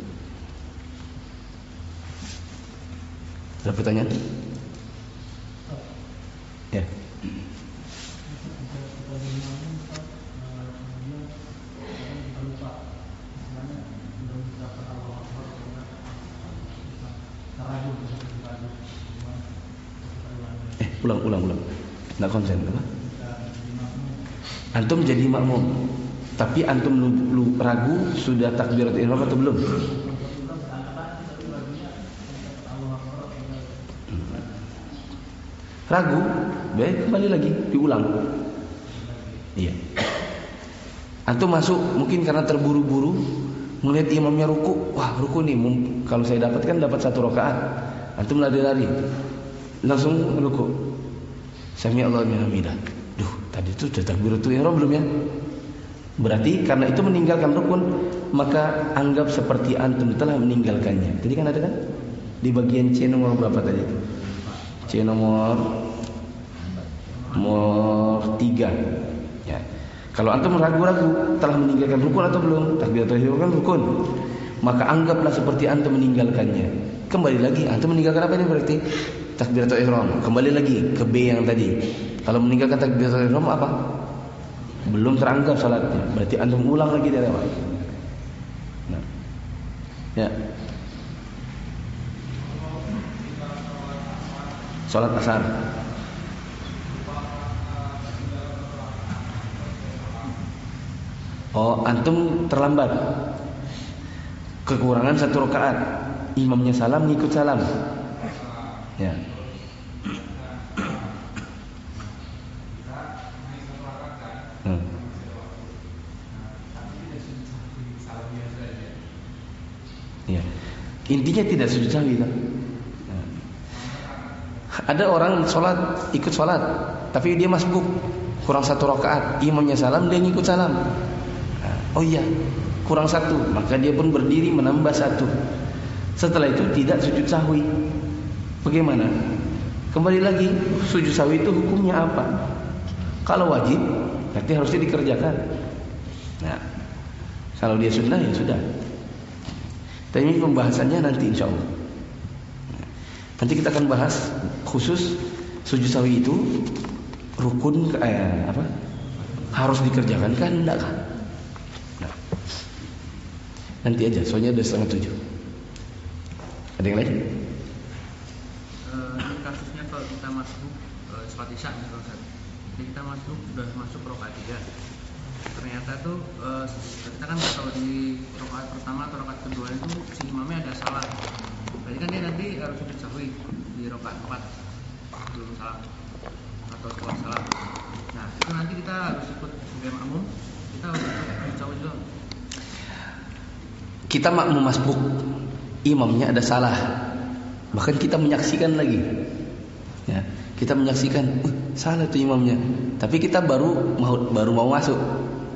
Ada pertanyaan? Ya. Eh, ulang, ulang, ulang. Nggak konsen, apa? Antum jadi makmum, tapi antum lu, lu ragu sudah takbiratul ihram atau belum? Ragu, baik kembali lagi, diulang. Iya. Antum masuk mungkin karena terburu-buru melihat imamnya ruku, wah ruku nih, kalau saya dapatkan dapat satu rakaat. Antum lari-lari, langsung ruku. Sami Allahu liman hamidah. Duh, tadi itu sudah takbiratul ihram belum ya? Berarti karena itu meninggalkan rukun, maka anggap seperti antum telah meninggalkannya. Tadi kan ada kan? Di bagian C nomor berapa tadi itu? C nomor nomor tiga. Ya. Kalau antum ragu-ragu telah meninggalkan rukun atau belum, takbiratul ihram kan rukun, maka anggaplah seperti antum meninggalkannya. Kembali lagi, antum meninggalkan apa ini berarti? Takbiratul ihram. Kembali lagi ke B yang tadi. Kalau meninggalkan takbiratul ihram apa? Belum teranggap salatnya. Berarti antum ulang lagi dari awal. Nah. Ya. Salat asar. Oh, antum terlambat. Kekurangan satu rakaat. Imamnya salam, ngikut salam. Ya. Hmm. Ya. Intinya tidak sujud sahwi kan? Ada orang sholat, ikut sholat, tapi dia masbuk, kurang satu rakaat, imamnya salam, dia ngikut salam. Oh iya, kurang satu, maka dia pun berdiri menambah satu. Setelah itu tidak sujud sahwi. Bagaimana? Kembali lagi, sujud sahwi itu hukumnya apa? Kalau wajib, berarti harusnya dikerjakan. Nah, kalau dia sunnah ya sudah. Tapi ini pembahasannya nanti insya Allah. Nanti kita akan bahas khusus sujud sahwi itu rukun eh, apa? Harus dikerjakan kan enggak kan? Nah. Nanti aja, soalnya udah setengah tujuh. Ada yang lain? Uh, kasusnya kalau kita masuk uh, sholat isya misalnya, jadi kita masuk sudah masuk rakaat tiga. Ternyata tuh uh, kita kan nggak tahu di rakaat pertama atau rakaat kedua itu si imamnya ada salah. Berarti kan dia nanti harus sujud sahwi di rakaat empat belum salam atau setelah salam. Nah itu nanti kita harus ikut sebagai makmum, kita harus sujud sahwi dulu. Kita makmum masbuk, imamnya ada salah, bahkan kita menyaksikan lagi. Ya, kita menyaksikan, uh, salah tuh imamnya. Tapi kita baru mau baru mau masuk.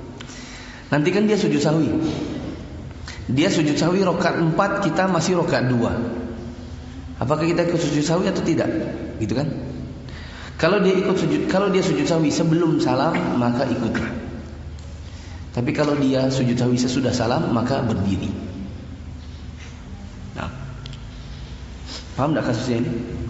Nanti kan dia sujud sahwi. Dia sujud sahwi rakaat empat, kita masih rakaat dua. Apakah kita ikut sujud sahwi atau tidak? Gitu kan? Kalau dia ikut sujud, kalau dia sujud sahwi sebelum salam, maka ikut. Tapi kalau dia sujud sahwi sesudah salam, maka berdiri. Nah, paham tak kasusnya ini?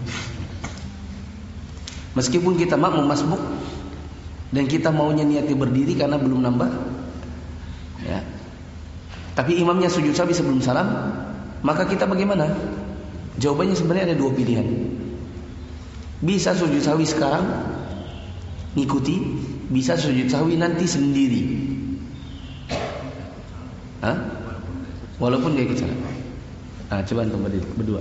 Meskipun kita makmum masbuk dan kita maunya niatnya berdiri karena belum nambah, ya. Tapi imamnya sujud sahwi sebelum salam, maka kita bagaimana? Jawabannya sebenarnya ada dua pilihan. Bisa sujud sahwi sekarang, ngikuti. Bisa sujud sahwi nanti sendiri. Hah? Walaupun dia ikut salam. Nah, coba antum berdua.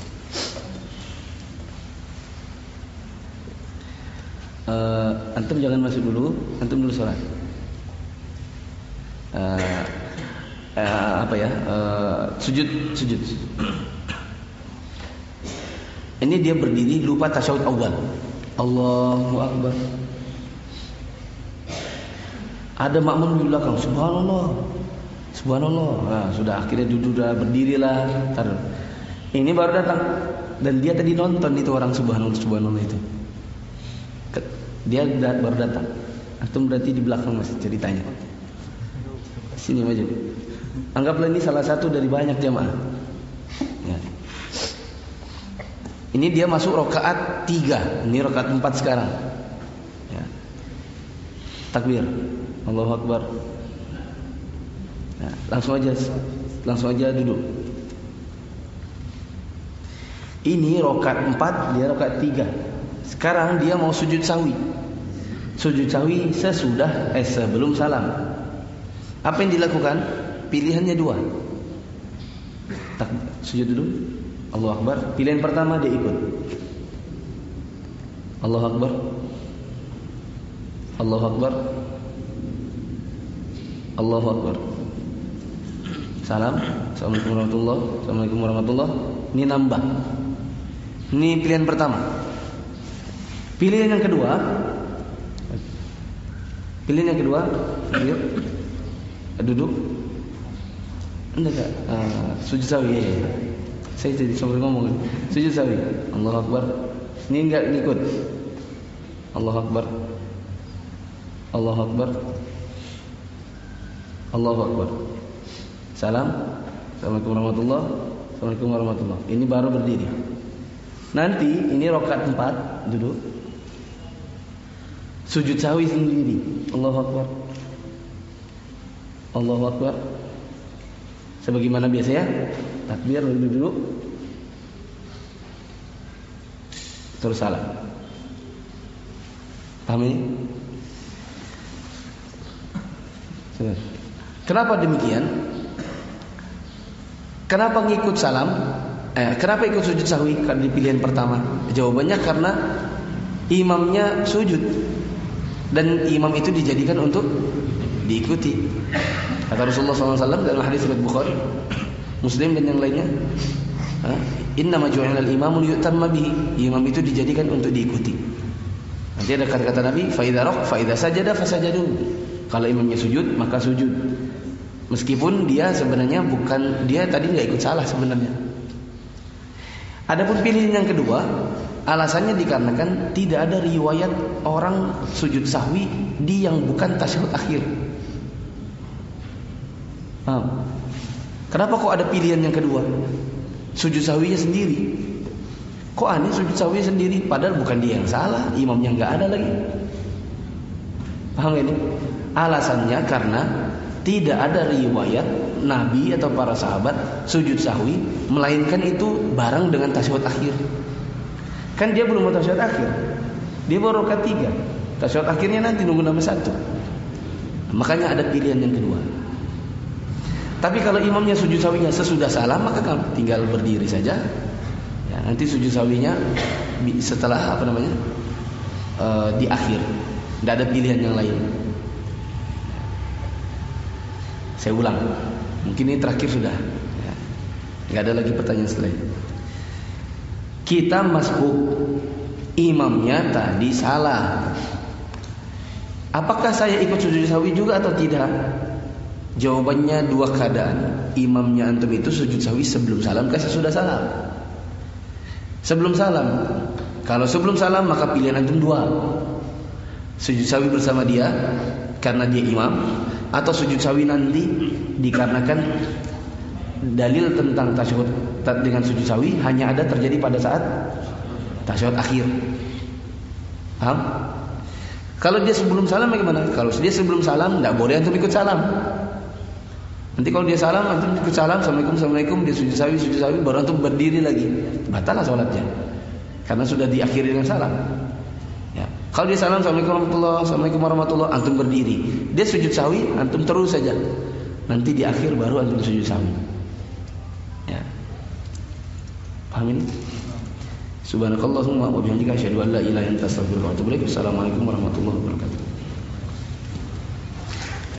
Uh, antum jangan masuk dulu, antum dulu sholat. Uh, uh, apa ya? Uh, sujud, sujud. Ini dia berdiri lupa tasyahud awal. Allahu Akbar. Ada makmum di belakang, subhanallah. Subhanallah. Nah, sudah akhirnya duduk dah, berdirilah. Taruh. Ini baru datang dan dia tadi nonton itu orang subhanallah subhanallah itu. Dia baru datang. Antum berarti di belakang mas ceritanya. Sini maju. Anggaplah ini salah satu dari banyak jamaah. Ya. Ini dia masuk rakaat tiga. Ini rakaat empat sekarang. Ya. Takbir. Allahu Akbar. Nah, langsung aja, langsung aja duduk. Ini rakaat empat, dia rakaat tiga. Sekarang dia mau sujud sahwi. Sujud sahwi sesudah eh sebelum salam. Apa yang dilakukan? Pilihannya dua. Tak, sujud dulu. Allahu Akbar. Pilihan pertama dia ikut. Allahu Akbar. Allahu Akbar. Allahu Akbar. Salam. Assalamualaikum warahmatullahi. Assalamualaikum warahmatullahi. Ini nambah. Ini pilihan pertama. Pilihan yang kedua. Pilihan yang kedua. Yuk. Duduk. Enggak. Uh, sujud sahwi. Ya, ya. Saya jadi sambil ngomong. Sujud sahwi. Allahu Akbar. Ini enggak ngikut. Allahu Akbar. Allahu Akbar. Allahu Akbar. Salam. Assalamualaikum warahmatullahi. Assalamualaikum warahmatullahi. Ini baru berdiri. Nanti ini rakaat empat, duduk. Sujud sahwi sendiri. Allahu Akbar. Allahu Akbar. Sebagaimana biasanya, takbir duduk dulu. Terus salam. Paham ini? Kenapa demikian? Kenapa ngikut salam? Eh, kenapa ikut sujud sahwi? Karena di pilihan pertama. Jawabannya karena imamnya sujud dan imam itu dijadikan untuk diikuti. Kata Rasulullah shallallahu alaihi wasallam dalam hadis riwayat Bukhari, Muslim dan yang lainnya, innama ju'ila al-imamu liyutamma bihi. Imam itu dijadikan untuk diikuti. Nanti ada kata-kata Nabi, fa idza raq fa idza sajada fasajadu. Kalau imamnya sujud, maka sujud. Meskipun dia sebenarnya bukan, dia tadi nggak ikut salah sebenarnya. Adapun pilihan yang kedua, alasannya dikarenakan tidak ada riwayat orang sujud sahwi di yang bukan tasyahud akhir. Paham? Kenapa kok ada pilihan yang kedua? Sujud sahwinya sendiri. Kok aneh sujud sahwinya sendiri? Padahal bukan dia yang salah, imamnya nggak ada lagi. Paham ini? Alasannya karena tidak ada riwayat Nabi atau para sahabat sujud sahwi, melainkan itu bareng dengan tasyahud akhir. Kan dia belum mau tasyahud akhir, dia baru rakaat tiga. Tasyahud akhirnya nanti nunggu nomor satu. Makanya ada pilihan yang kedua. Tapi kalau imamnya sujud sahwinya sesudah salam, maka tinggal berdiri saja. Ya, nanti sujud sahwinya setelah apa namanya uh, di akhir. Tidak ada pilihan yang lain. Saya ulang, mungkin ini terakhir sudah. Ya. Nggak ada lagi pertanyaan setelah ini. Kita masbuk, imamnya tadi salah. Apakah saya ikut sujud sahwi juga atau tidak? Jawabannya dua keadaan. Imamnya antum itu sujud sahwi sebelum salam ke sesudah salam. Sebelum salam. Kalau sebelum salam maka pilihan antum dua. Sujud sahwi bersama dia karena dia imam, atau sujud sahwi nanti dikarenakan dalil tentang tasyahud dengan sujud sahwi hanya ada terjadi pada saat tasyahud akhir. Paham? Kalau dia sebelum salam bagaimana? Kalau dia sebelum salam tidak boleh antum ikut salam. Nanti kalau dia salam antum ikut salam, assalamualaikum assalamualaikum, dia sujud sahwi sujud sahwi baru antum berdiri lagi, batal salatnya karena sudah diakhiri dengan salam. Ya. Kalau dia salam assalamualaikum warahmatullahi assalamualaikum warahmatullahi, antum berdiri. Dia sujud sahwi, antum terus saja. Nanti di akhir baru antum sujud sahwi. Ya. Paham ini? Subhanakallahumma wa bihamdika asyhadu an la ilaha illa anta astaghfiruka wa atubu ilaik. Assalamualaikum warahmatullahi wabarakatuh.